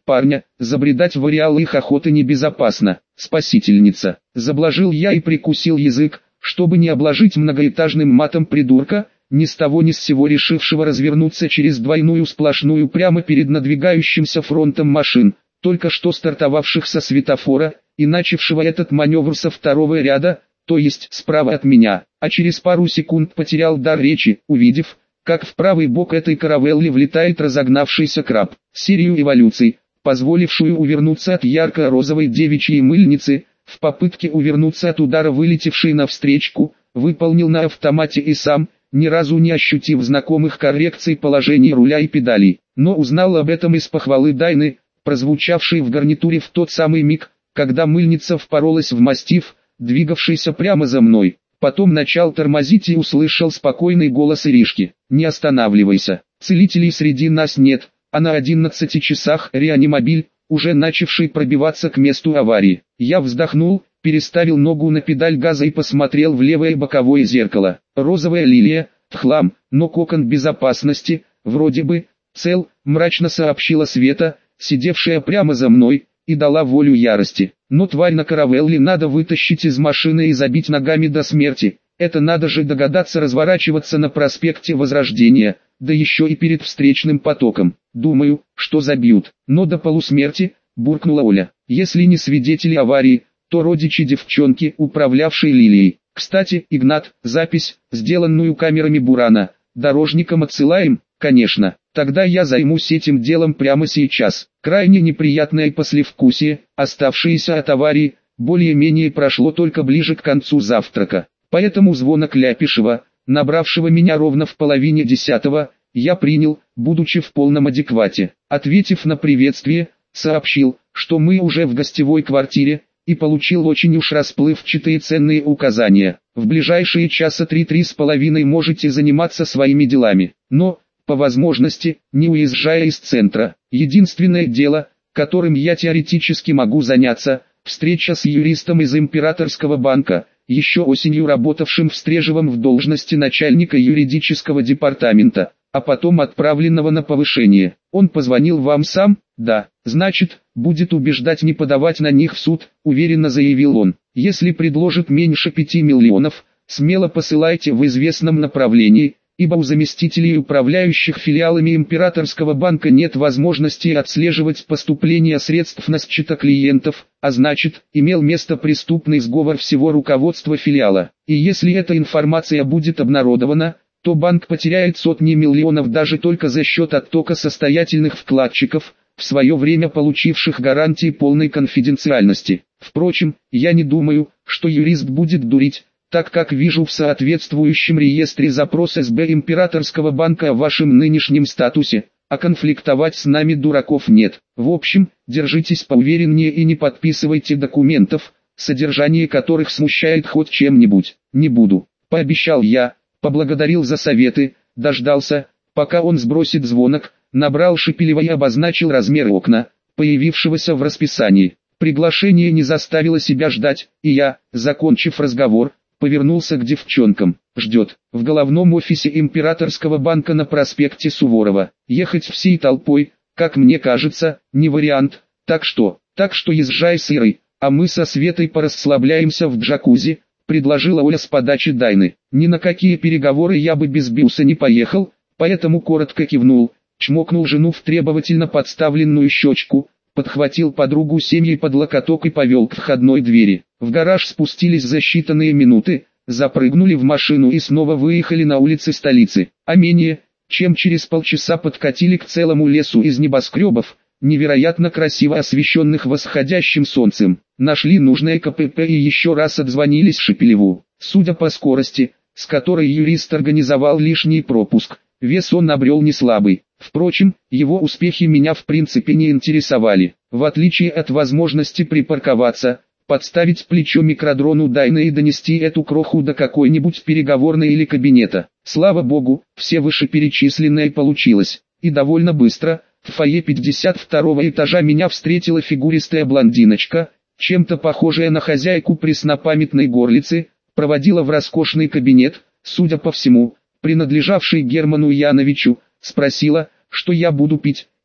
парня, забредать в ареал их охоты небезопасно. Спасительница. Заблажил я и прикусил язык, чтобы не обложить многоэтажным матом придурка, ни с того ни с сего решившего развернуться через двойную сплошную прямо перед надвигающимся фронтом машин, только что стартовавших со светофора, и начавшего этот маневр со второго ряда, то есть справа от меня, а через пару секунд потерял дар речи, увидев, как в правый бок этой каравеллы влетает разогнавшийся краб. Серию эволюций, позволившую увернуться от ярко-розовой девичьей мыльницы, в попытке увернуться от удара вылетевшей навстречку, выполнил на автомате и сам, ни разу не ощутив знакомых коррекций положений руля и педалей, но узнал об этом из похвалы Дайны, прозвучавшей в гарнитуре в тот самый миг, когда мыльница впоролась в мастиф, двигавшийся прямо за мной. Потом начал тормозить и услышал спокойный голос Иришки: «Не останавливайся, целителей среди нас нет, а на 11 часах реанимобиль, уже начавший пробиваться к месту аварии». Я вздохнул, переставил ногу на педаль газа и посмотрел в левое боковое зеркало. Розовая лилия, в хлам, но кокон безопасности, вроде бы, цел, мрачно сообщила Света, сидевшая прямо за мной, и дала волю ярости. Но тварь на каравелле надо вытащить из машины и забить ногами до смерти. Это надо же догадаться разворачиваться на проспекте Возрождения, да еще и перед встречным потоком. Думаю, что забьют. Но до полусмерти, буркнула Оля. Если не свидетели аварии, то родичи девчонки, управлявшей Лилией. Кстати, Игнат, запись, сделанную камерами Бурана, дорожникам отсылаем? Конечно. Тогда я займусь этим делом прямо сейчас. Крайне неприятное послевкусие, оставшееся от аварии, более-менее прошло только ближе к концу завтрака. Поэтому звонок Ляпишева, набравшего меня ровно в половине 10-го, я принял, будучи в полном адеквате. Ответив на приветствие, сообщил, что мы уже в гостевой квартире, и получил очень уж расплывчатые ценные указания. В ближайшие часа 3-3,5 можете заниматься своими делами, но, по возможности, не уезжая из центра. Единственное дело, которым я теоретически могу заняться, встреча с юристом из Императорского банка, еще осенью работавшим в Стрежевом в должности начальника юридического департамента, а потом отправленного на повышение. Он позвонил вам сам? Да. Значит, будет убеждать не подавать на них в суд, уверенно заявил он. Если предложит меньше 5 миллионов, смело посылайте в известном направлении, ибо у заместителей управляющих филиалами Императорского банка нет возможности отслеживать поступление средств на счета клиентов, а значит, имел место преступный сговор всего руководства филиала. И если эта информация будет обнародована, то банк потеряет сотни миллионов даже только за счет оттока состоятельных вкладчиков, в свое время получивших гарантии полной конфиденциальности. Впрочем, я не думаю, что юрист будет дурить, так как вижу в соответствующем реестре запрос СБ Императорского банка о вашем нынешнем статусе, а конфликтовать с нами дураков нет. В общем, держитесь поувереннее и не подписывайте документов, содержание которых смущает хоть чем-нибудь. Не буду, пообещал я, поблагодарил за советы, дождался, пока он сбросит звонок, набрал шепелево и обозначил размер окна, появившегося в расписании. Приглашение не заставило себя ждать, и я, закончив разговор, повернулся к девчонкам. Ждет. В головном офисе Императорского банка на проспекте Суворова. Ехать всей толпой, как мне кажется, не вариант. Так что езжай с Ирой, а мы со Светой порасслабляемся в джакузи, предложила Оля с подачи Дайны. Ни на какие переговоры я бы без Бюса не поехал, поэтому коротко кивнул, чмокнул жену в требовательно подставленную щечку, подхватил подругу семьи под локоток и повел к входной двери. В гараж спустились за считанные минуты, запрыгнули в машину и снова выехали на улицы столицы. А менее, чем через полчаса подкатили к целому лесу из небоскребов, невероятно красиво освещенных восходящим солнцем. Нашли нужное КПП и еще раз отзвонились Шепелеву. Судя по скорости, с которой юрист организовал лишний пропуск, вес он набрел не слабый. Впрочем, его успехи меня в принципе не интересовали. В отличие от возможности припарковаться, подставить плечо микродрону Дайны и донести эту кроху до какой-нибудь переговорной или кабинета. Слава богу, все вышеперечисленное получилось. И довольно быстро, в фойе 52-го этажа меня встретила фигуристая блондиночка, чем-то похожая на хозяйку преснопамятной горлицы, проводила в роскошный кабинет, судя по всему, принадлежавший Герману Яновичу, спросила, что я буду пить,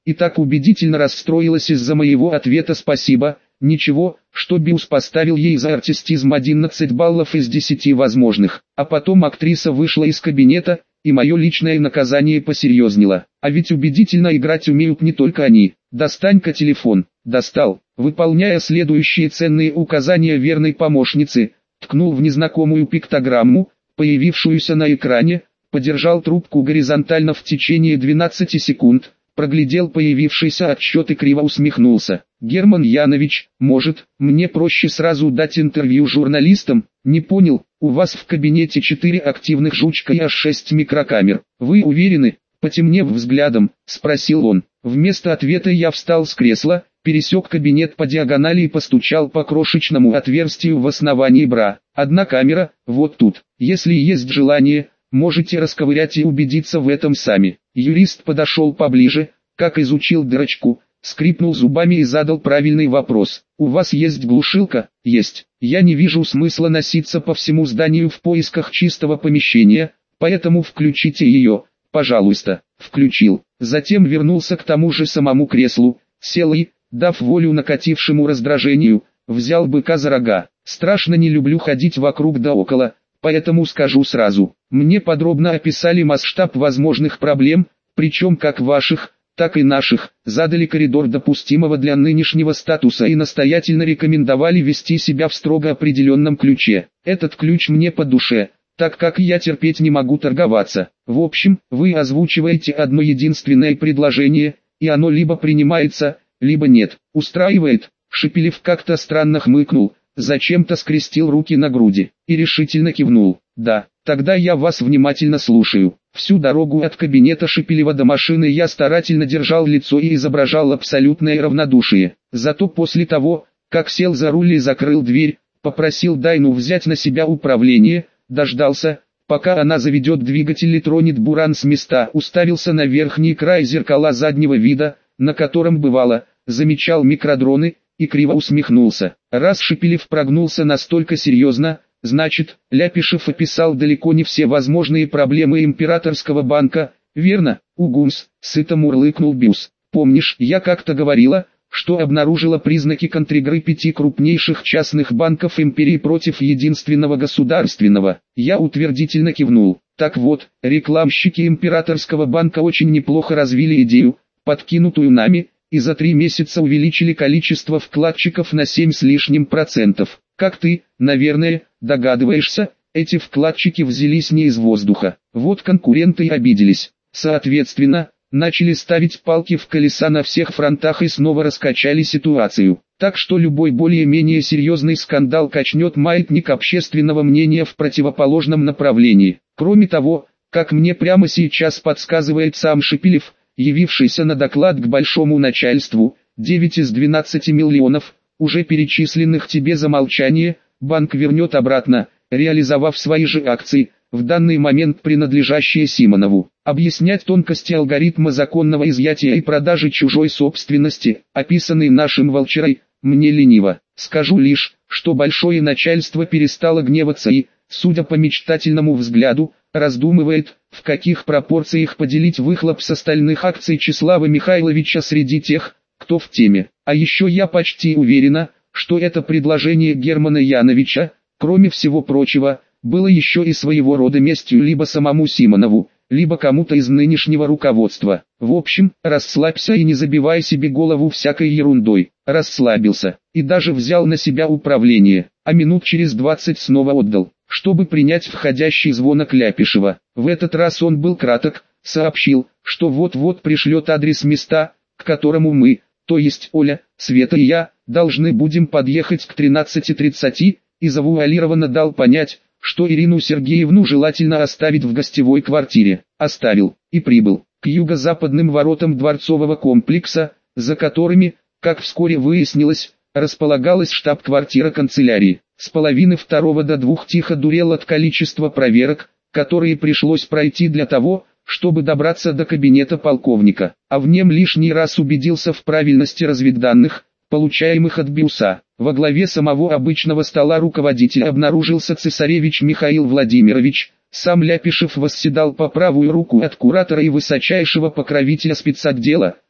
и так убедительно расстроилась из-за моего ответа «спасибо», ничего, что Биус поставил ей за артистизм 11 баллов из 10 возможных. А потом актриса вышла из кабинета, и мое личное наказание посерьезнело. А ведь убедительно играть умеют не только они. «Достань-ка телефон». Достал. Выполняя следующие ценные указания верной помощницы, ткнул в незнакомую пиктограмму, появившуюся на экране, подержал трубку горизонтально в течение 12 секунд, проглядел появившийся отсчет и криво усмехнулся. «Герман Янович, может, мне проще сразу дать интервью журналистам?» «Не понял, у вас в кабинете 4 активных жучка и аж 6 микрокамер. Вы уверены?» Потемнев взглядом, спросил он. Вместо ответа я встал с кресла, пересек кабинет по диагонали и постучал по крошечному отверстию в основании бра. «Одна камера, вот тут. Если есть желание, можете расковырять и убедиться в этом сами». Юрист подошел поближе, как изучил дырочку, скрипнул зубами и задал правильный вопрос. «У вас есть глушилка?» «Есть. Я не вижу смысла носиться по всему зданию в поисках чистого помещения, поэтому включите ее, пожалуйста». Включил. Затем вернулся к тому же самому креслу, сел и, дав волю накатившему раздражению, взял быка за рога. Страшно не люблю ходить вокруг да около, поэтому скажу сразу. Мне подробно описали масштаб возможных проблем, причем как ваших, так и наших, задали коридор допустимого для нынешнего статуса и настоятельно рекомендовали вести себя в строго определенном ключе. Этот ключ мне по душе, так как я терпеть не могу торговаться. В общем, вы озвучиваете одно единственное предложение, и оно либо принимается, либо нет. Устраивает? Шепелев как-то странно хмыкнул, зачем-то скрестил руки на груди и решительно кивнул. Да, тогда я вас внимательно слушаю. Всю дорогу от кабинета Шепелева до машины я старательно держал лицо и изображал абсолютное равнодушие. Зато после того, как сел за руль и закрыл дверь, попросил Дайну взять на себя управление, дождался, пока она заведет двигатель и тронет буран с места, уставился на верхний край зеркала заднего вида, на котором бывало, замечал микродроны, и криво усмехнулся. Раз Шепелев прогнулся настолько серьезно, значит, Ляпишев описал далеко не все возможные проблемы императорского банка, верно? Угумс, сыто мурлыкнул Биус. Помнишь, я как-то говорила, что обнаружила признаки контригры 5 крупнейших частных банков империи против единственного государственного? Я утвердительно кивнул. Так вот, рекламщики императорского банка очень неплохо развили идею, подкинутую нами, и за 3 месяца увеличили количество вкладчиков на 7 с лишним процентов. Как ты, наверное, догадываешься, эти вкладчики взялись не из воздуха. Вот конкуренты и обиделись. Соответственно, начали ставить палки в колеса на всех фронтах и снова раскачали ситуацию. Так что любой более-менее серьезный скандал качнет маятник общественного мнения в противоположном направлении. Кроме того, как мне прямо сейчас подсказывает сам Шепелев, явившийся на доклад к большому начальству, 9 из 12 миллионов, уже перечисленных тебе за молчание, банк вернет обратно, реализовав свои же акции, в данный момент принадлежащие Симонову. Объяснять тонкости алгоритма законного изъятия и продажи чужой собственности, описанный нашим Волчерой, мне лениво. Скажу лишь, что большое начальство перестало гневаться и, судя по мечтательному взгляду, раздумывает, в каких пропорциях поделить выхлоп с остальных акций Числава Михайловича среди тех, кто в теме. А еще я почти уверена, что это предложение Германа Яновича, кроме всего прочего, было еще и своего рода местью либо самому Симонову, либо кому-то из нынешнего руководства. В общем, расслабься и не забивай себе голову всякой ерундой. Расслабился, и даже взял на себя управление, а минут через 20 снова отдал, чтобы принять входящий звонок Ляпишева. В этот раз он был краток, сообщил, что вот-вот пришлет адрес места, к которому мы, то есть Оля, Света и я, должны будем подъехать к 13:30, и завуалированно дал понять, что Ирину Сергеевну желательно оставить в гостевой квартире. Оставил, и прибыл к юго-западным воротам дворцового комплекса, за которыми, как вскоре выяснилось, располагалась штаб-квартира канцелярии. С половины второго до 2 тихо дурел от количества проверок, которые пришлось пройти для того, чтобы добраться до кабинета полковника, а в нем лишний раз убедился в правильности разведданных, получаемых от Биуса. Во главе самого обычного стола руководителя обнаружился цесаревич Михаил Владимирович, сам Ляпишев восседал по правую руку от куратора и высочайшего покровителя спецотдела,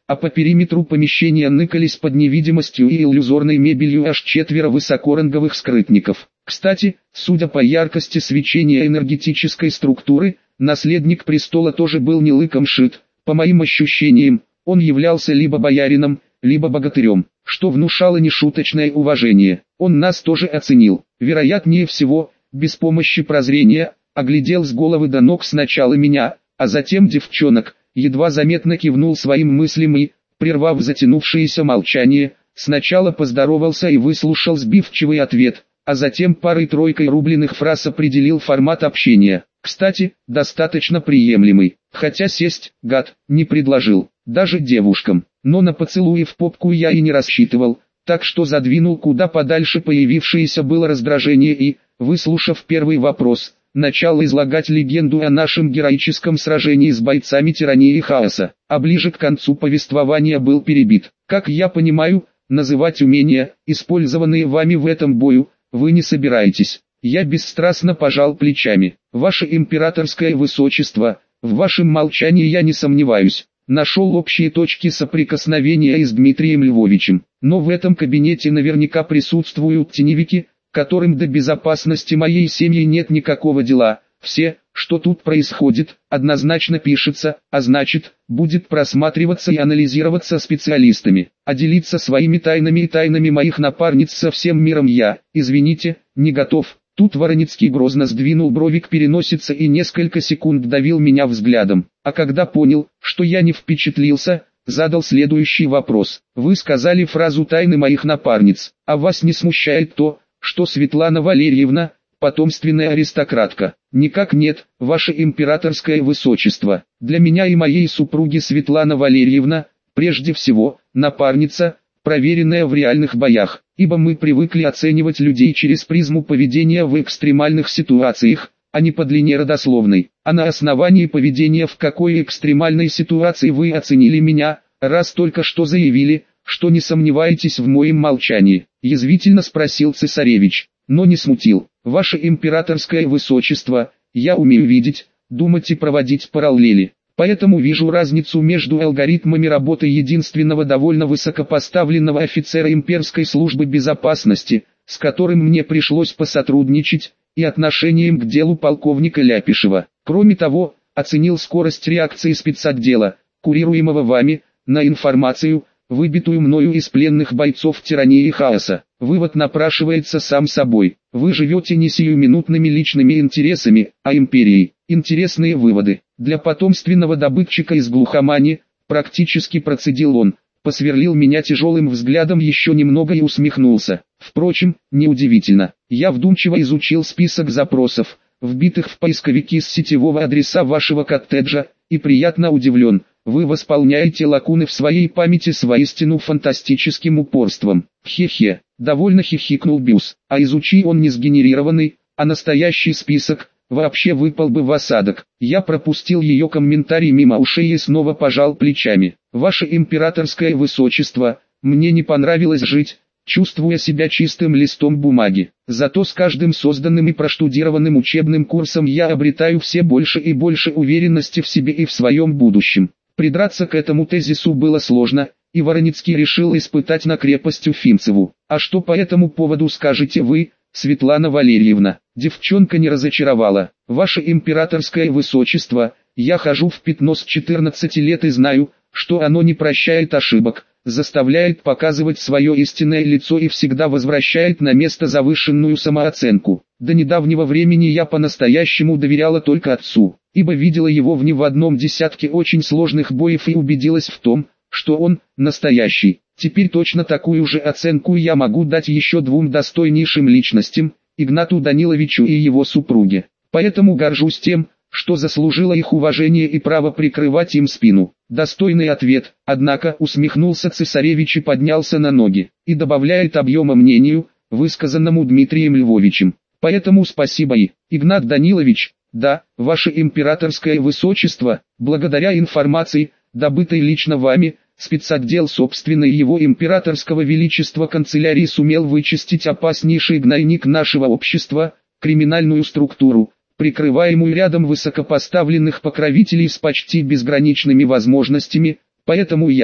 а по периметру помещения ныкались под невидимостью и иллюзорной мебелью аж 4 высокоранговых скрытников. Кстати, судя по яркости свечения энергетической структуры, наследник престола тоже был не лыком шит. По моим ощущениям, он являлся либо боярином, либо богатырем, что внушало нешуточное уважение. Он нас тоже оценил. Вероятнее всего, без помощи прозрения, оглядел с головы до ног сначала меня, а затем девчонок, едва заметно кивнул своим мыслям и, прервав затянувшееся молчание, сначала поздоровался и выслушал сбивчивый ответ, а затем парой-тройкой рубленых фраз определил формат общения. Кстати, достаточно приемлемый, хотя сесть, гад, не предложил, даже девушкам. Но на поцелуи в попку я и не рассчитывал, так что задвинул куда подальше появившееся было раздражение и, выслушав первый вопрос, начал излагать легенду о нашем героическом сражении с бойцами тирании и хаоса, а ближе к концу повествования был перебит. Как я понимаю, называть умения, использованные вами в этом бою, вы не собираетесь. Я бесстрастно пожал плечами. Ваше императорское высочество, в вашем молчании я не сомневаюсь. Нашел общие точки соприкосновения и с Дмитрием Львовичем. Но в этом кабинете наверняка присутствуют теневики, которым до безопасности моей семьи нет никакого дела. Все, что тут происходит, однозначно пишется, а значит, будет просматриваться и анализироваться специалистами. А делиться своими тайнами и тайнами моих напарниц со всем миром я, извините, не готов. Тут Вороницкий грозно сдвинул брови к переносице и несколько секунд давил меня взглядом. А когда понял, что я не впечатлился, задал следующий вопрос. Вы сказали фразу «тайны моих напарниц», а вас не смущает то, что Светлана Валерьевна – потомственная аристократка? Никак нет, ваше императорское высочество. Для меня и моей супруги Светлана Валерьевна, прежде всего, напарница, проверенная в реальных боях, ибо мы привыкли оценивать людей через призму поведения в экстремальных ситуациях, а не по длине родословной. А на основании поведения в какой экстремальной ситуации вы оценили меня, раз только что заявили, что не сомневаетесь в моем молчании? Язвительно спросил цесаревич, но не смутил. Ваше императорское высочество, я умею видеть, думать и проводить параллели. Поэтому вижу разницу между алгоритмами работы единственного довольно высокопоставленного офицера имперской службы безопасности, с которым мне пришлось посотрудничать, и отношением к делу полковника Ляпишева. Кроме того, оценил скорость реакции спецотдела, курируемого вами, на информацию, выбитую мною из пленных бойцов тирании и хаоса. Вывод напрашивается сам собой. Вы живете не сиюминутными личными интересами, а империей. Интересные выводы. Для потомственного добытчика из глухомани, практически процедил он, посверлил меня тяжелым взглядом еще немного и усмехнулся. Впрочем, неудивительно. Я вдумчиво изучил список запросов, вбитых в поисковики с сетевого адреса вашего коттеджа, и приятно удивлен. Вы восполняете лакуны в своей памяти с воистину фантастическим упорством. Хе-хе, довольно хихикнул Бюс. А изучи он не сгенерированный, а настоящий список, вообще выпал бы в осадок. Я пропустил ее комментарий мимо ушей и снова пожал плечами. Ваше императорское высочество, мне не понравилось жить, чувствуя себя чистым листом бумаги. Зато с каждым созданным и проштудированным учебным курсом я обретаю все больше и больше уверенности в себе и в своем будущем. Придраться к этому тезису было сложно, и Вороницкий решил испытать на крепость Уфимцеву. А что по этому поводу скажете вы, Светлана Валерьевна? Девчонка не разочаровала. Ваше императорское высочество, я хожу в пятно с 14 лет и знаю, что оно не прощает ошибок, заставляет показывать свое истинное лицо и всегда возвращает на место завышенную самооценку. До недавнего времени я по-настоящему доверяла только отцу, ибо видела его в не в одном десятке очень сложных боев и убедилась в том, что он настоящий. Теперь точно такую же оценку я могу дать еще двум достойнейшим личностям, Игнату Даниловичу и его супруге. Поэтому горжусь тем, что заслужила их уважение и право прикрывать им спину. Достойный ответ, однако, усмехнулся цесаревич и поднялся на ноги, и добавляет объема мнению, высказанному Дмитрием Львовичем. Поэтому спасибо и, Игнат Данилович, да, ваше императорское высочество, благодаря информации, добытой лично вами, спецотдел собственной его императорского величества канцелярии сумел вычистить опаснейший гнойник нашего общества, криминальную структуру, прикрываемую рядом высокопоставленных покровителей с почти безграничными возможностями, поэтому я,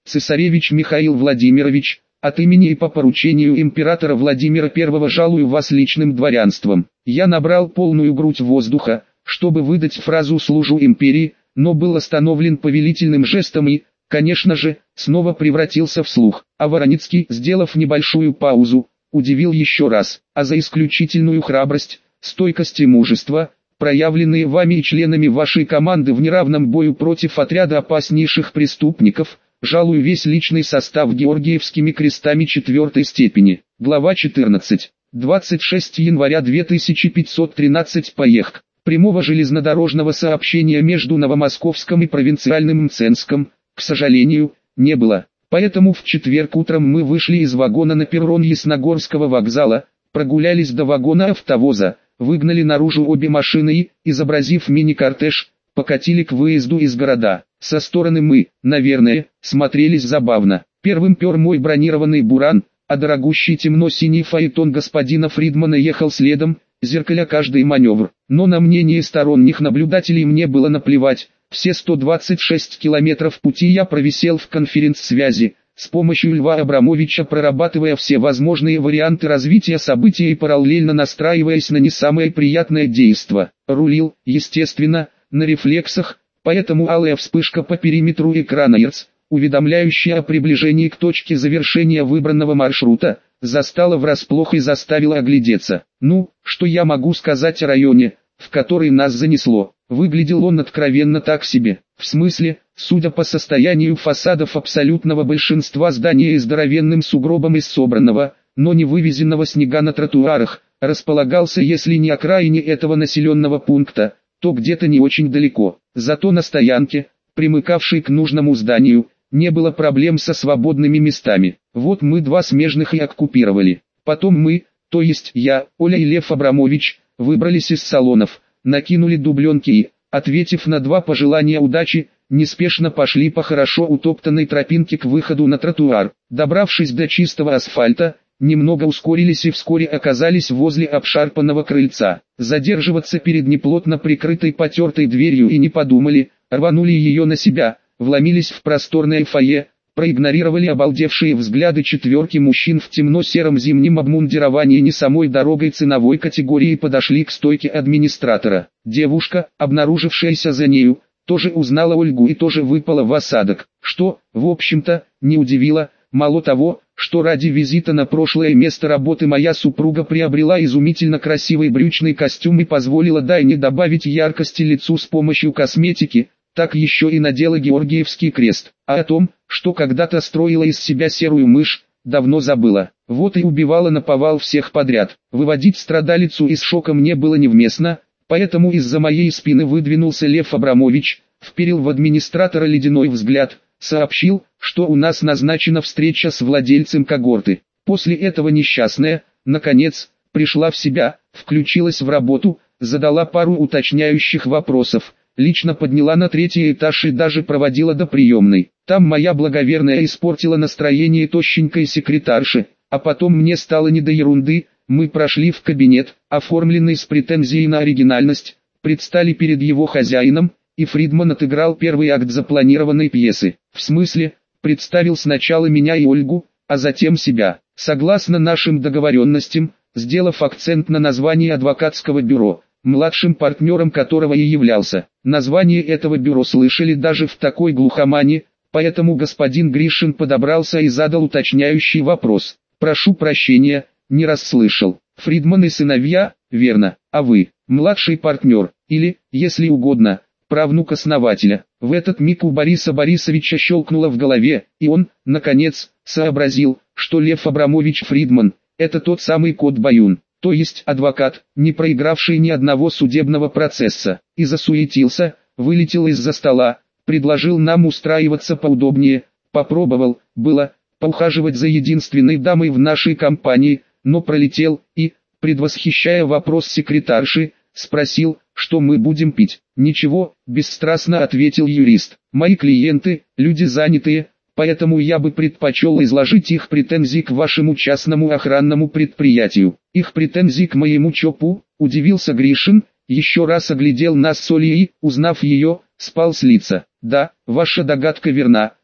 цесаревич Михаил Владимирович, от имени и по поручению императора Владимира I жалую вас личным дворянством». Я набрал полную грудь воздуха, чтобы выдать фразу «служу империи», но был остановлен повелительным жестом и, конечно же, снова превратился в слух. А Вороницкий, сделав небольшую паузу, удивил еще раз: «А за исключительную храбрость, стойкость и мужество, проявленные вами и членами вашей команды в неравном бою против отряда опаснейших преступников, жалую весь личный состав Георгиевскими крестами 4-й степени». Глава 14. 26 января 2513. Поехк. Прямого железнодорожного сообщения между Новомосковском и провинциальным Мценском, к сожалению, не было. Поэтому в четверг утром мы вышли из вагона на перрон Ясногорского вокзала, прогулялись до вагона автовоза, выгнали наружу обе машины и, изобразив мини-кортеж, покатили к выезду из города. Со стороны мы, наверное, смотрелись забавно. Первым пер мой бронированный «Буран», а дорогущий темно-синий фаэтон господина Фридмана ехал следом, зеркаля каждый маневр. Но на мнение сторонних наблюдателей мне было наплевать. Все 126 километров пути я провисел в конференц-связи, с помощью Льва Абрамовича прорабатывая все возможные варианты развития событий и параллельно настраиваясь на не самое приятное действо. Рулил, естественно, на рефлексах, поэтому алая вспышка по периметру экрана ЕРЦ, уведомляющая о приближении к точке завершения выбранного маршрута, застала врасплох и заставила оглядеться. Ну, что я могу сказать о районе, в который нас занесло? Выглядел он откровенно так себе. В смысле, судя по состоянию фасадов абсолютного большинства зданий и здоровенным сугробом из собранного, но не вывезенного снега на тротуарах, располагался если не окраине этого населенного пункта, то где-то не очень далеко. Зато на стоянке, примыкавшей к нужному зданию, не было проблем со свободными местами. Вот мы два смежных и оккупировали. Потом мы, то есть я, Оля и Лев Абрамович, выбрались из салонов, накинули дубленки и, ответив на два пожелания удачи, неспешно пошли по хорошо утоптанной тропинке к выходу на тротуар. Добравшись до чистого асфальта, немного ускорились и вскоре оказались возле обшарпанного крыльца. Задерживаться перед неплотно прикрытой потертой дверью и не подумали, рванули ее на себя, вломились в просторное фойе, проигнорировали обалдевшие взгляды четверки мужчин в темно-сером зимнем обмундировании не самой дорогой ценовой категории и подошли к стойке администратора. Девушка, обнаружившаяся за нею, тоже узнала Ольгу и тоже выпала в осадок, что, в общем-то, не удивило. Мало того, что ради визита на прошлое место работы моя супруга приобрела изумительно красивый брючный костюм и позволила Дайне добавить яркости лицу с помощью косметики, так еще и надела Георгиевский крест. А о том, что когда-то строила из себя серую мышь, давно забыла. Вот и убивала наповал всех подряд. Выводить страдалицу из шока мне было невместно, поэтому из-за моей спины выдвинулся Лев Абрамович, вперил в администратора ледяной взгляд, сообщил, что у нас назначена встреча с владельцем когорты. После этого несчастная, наконец, пришла в себя, включилась в работу, задала пару уточняющих вопросов, лично подняла на 3-й этаж и даже проводила до приемной. Там моя благоверная испортила настроение тощенькой секретарши, а потом мне стало не до ерунды. Мы прошли в кабинет, оформленный с претензией на оригинальность, предстали перед его хозяином, и Фридман отыграл первый акт запланированной пьесы. В смысле, представил сначала меня и Ольгу, а затем себя. Согласно нашим договоренностям, сделав акцент на названии адвокатского бюро, младшим партнером которого и являлся. Название этого бюро слышали даже в такой глухомане, поэтому господин Гришин подобрался и задал уточняющий вопрос. «Прошу прощения, не расслышал. Фридман и сыновья, верно, а вы, младший партнер, или, если угодно, правнук основателя». В этот миг у Бориса Борисовича щелкнуло в голове, и он, наконец, сообразил, что Лев Абрамович Фридман – это тот самый кот Баюн, то есть адвокат, не проигравший ни одного судебного процесса, и засуетился, вылетел из-за стола, предложил нам устраиваться поудобнее, попробовал, было, поухаживать за единственной дамой в нашей компании, но пролетел и, предвосхищая вопрос секретарши, спросил, что мы будем пить. «Ничего», – бесстрастно ответил юрист. «Мои клиенты – люди занятые, поэтому я бы предпочел изложить их претензии к вашему частному охранному предприятию». «Их претензии к моему ЧОПу?» – удивился Гришин, еще раз оглядел нас с Олей и, узнав ее, спал с лица. «Да, ваша догадка верна,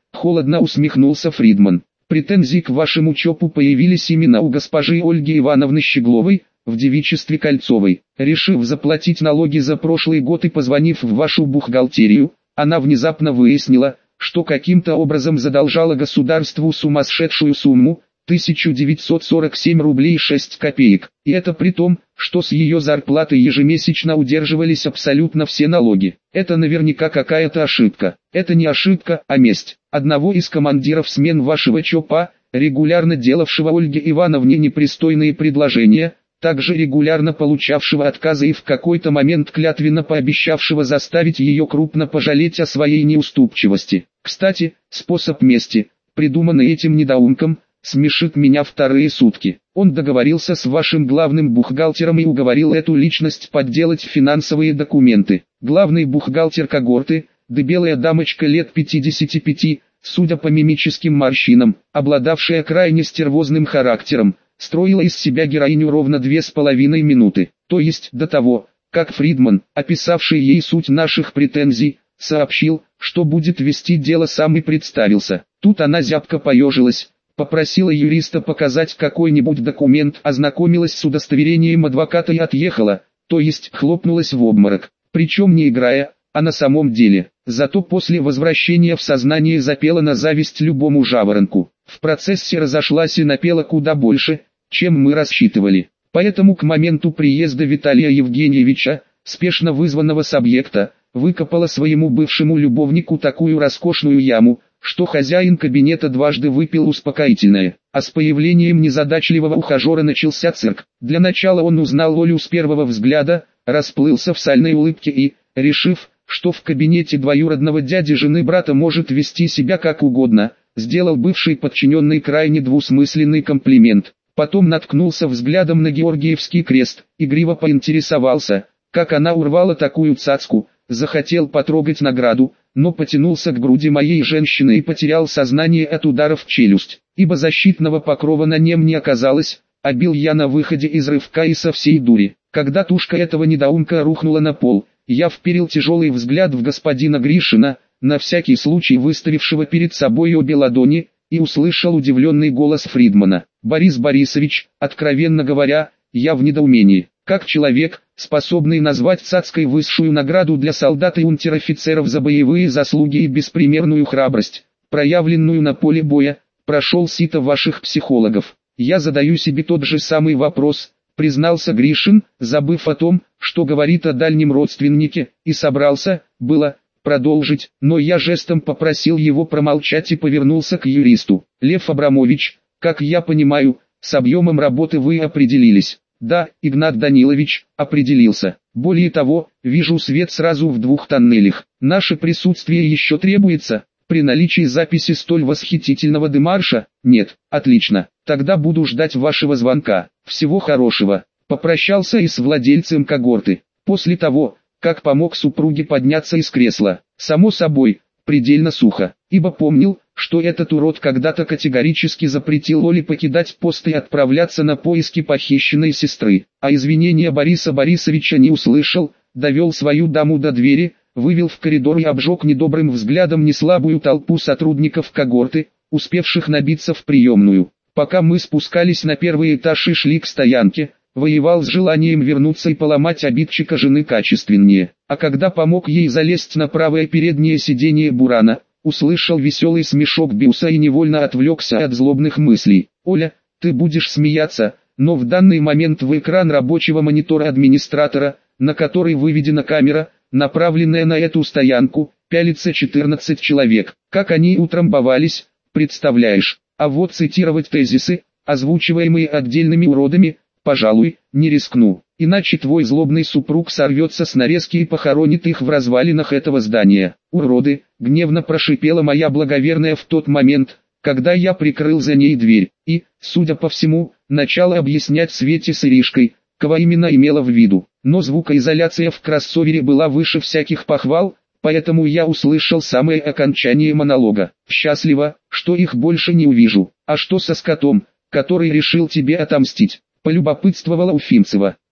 Холодно усмехнулся Фридман. Претензии к вашему ЧОПу появились именно у госпожи Ольги Ивановны Щегловой, в девичестве Кольцовой. Решив заплатить налоги за прошлый год и позвонив в вашу бухгалтерию, она внезапно выяснила, что каким-то образом задолжала государству сумасшедшую сумму, 1947 рублей 6 копеек. И это при том, что с ее зарплаты ежемесячно удерживались абсолютно все налоги. Это наверняка какая-то ошибка. Это не ошибка, а месть. Одного из командиров смен вашего ЧОПа, регулярно делавшего Ольге Ивановне непристойные предложения, также регулярно получавшего отказы и в какой-то момент клятвенно пообещавшего заставить ее крупно пожалеть о своей неуступчивости. Кстати, способ мести, придуманный этим недоумком, смешит меня вторые сутки. Он договорился с вашим главным бухгалтером и уговорил эту личность подделать финансовые документы. Главный бухгалтер когорты, дебелая дамочка лет 55, судя по мимическим морщинам, обладавшая крайне стервозным характером, строила из себя героиню ровно 2,5 минуты. То есть до того, как Фридман, описавший ей суть наших претензий, сообщил, что будет вести дело, сам и представился. Тут она зябко поежилась, попросила юриста показать какой-нибудь документ, ознакомилась с удостоверением адвоката и отъехала, то есть хлопнулась в обморок, причем не играя, а на самом деле. Зато после возвращения в сознание запела на зависть любому жаворонку. В процессе разошлась и напела куда больше, чем мы рассчитывали. Поэтому к моменту приезда Виталия Евгеньевича, спешно вызванного с объекта, выкопала своему бывшему любовнику такую роскошную яму, что хозяин кабинета дважды выпил успокоительное. А с появлением незадачливого ухажера начался цирк. Для начала он узнал Олю с первого взгляда, расплылся в сальной улыбке и, решив, что в кабинете двоюродного дяди жены брата может вести себя как угодно, сделал бывший подчиненный крайне двусмысленный комплимент. Потом наткнулся взглядом на Георгиевский крест, игриво поинтересовался, как она урвала такую цацку, захотел потрогать награду, но потянулся к груди моей женщины и потерял сознание от ударов в челюсть, ибо защитного покрова на нем не оказалось, а бил я на выходе из рывка и со всей дури. Когда тушка этого недоумка рухнула на пол, я вперил тяжелый взгляд в господина Гришина, на всякий случай выставившего перед собой обе ладони, и услышал удивленный голос Фридмана. «Борис Борисович, откровенно говоря, я в недоумении. Как человек, способный назвать цацкой высшую награду для солдат и унтер-офицеров за боевые заслуги и беспримерную храбрость, проявленную на поле боя, прошел сито ваших психологов. Я задаю себе тот же самый вопрос», признался Гришин, забыв о том, что говорит о дальнем родственнике, и собрался, продолжить, но я жестом попросил его промолчать и повернулся к юристу. «Лев Абрамович, как я понимаю, с объемом работы вы определились?» «Да, Игнат Данилович, определился. Более того, вижу свет сразу в 2 тоннелях. Наше присутствие еще требуется, при наличии записи столь восхитительного демарша?» «Нет, отлично. Тогда буду ждать вашего звонка. Всего хорошего». Попрощался и с владельцем когорты. После того, как помог супруге подняться из кресла, само собой, предельно сухо, ибо помнил, что этот урод когда-то категорически запретил Оле покидать пост и отправляться на поиски похищенной сестры, а извинения Бориса Борисовича не услышал, довел свою даму до двери, вывел в коридор и обжег недобрым взглядом неслабую толпу сотрудников когорты, успевших набиться в приемную. Пока мы спускались на первый этаж и шли к стоянке, воевал с желанием вернуться и поломать обидчика жены качественнее. А когда помог ей залезть на правое переднее сиденье Бурана, услышал веселый смешок Биуса и невольно отвлекся от злобных мыслей. «Оля, ты будешь смеяться, но в данный момент в экран рабочего монитора администратора, на который выведена камера, направленная на эту стоянку, пялится 14 человек. Как они утрамбовались, представляешь? А вот цитировать тезисы, озвучиваемые отдельными уродами, пожалуй, не рискну, иначе твой злобный супруг сорвется с нарезки и похоронит их в развалинах этого здания. Уроды!» — гневно прошипела моя благоверная в тот момент, когда я прикрыл за ней дверь, и, судя по всему, начала объяснять Свете с Иришкой, кого именно имела в виду. Но звукоизоляция в кроссовере была выше всяких похвал, поэтому я услышал самое окончание монолога. «Счастливо, что их больше не увижу. А что со скотом, который решил тебе отомстить?» — полюбопытствовала Уфимцева.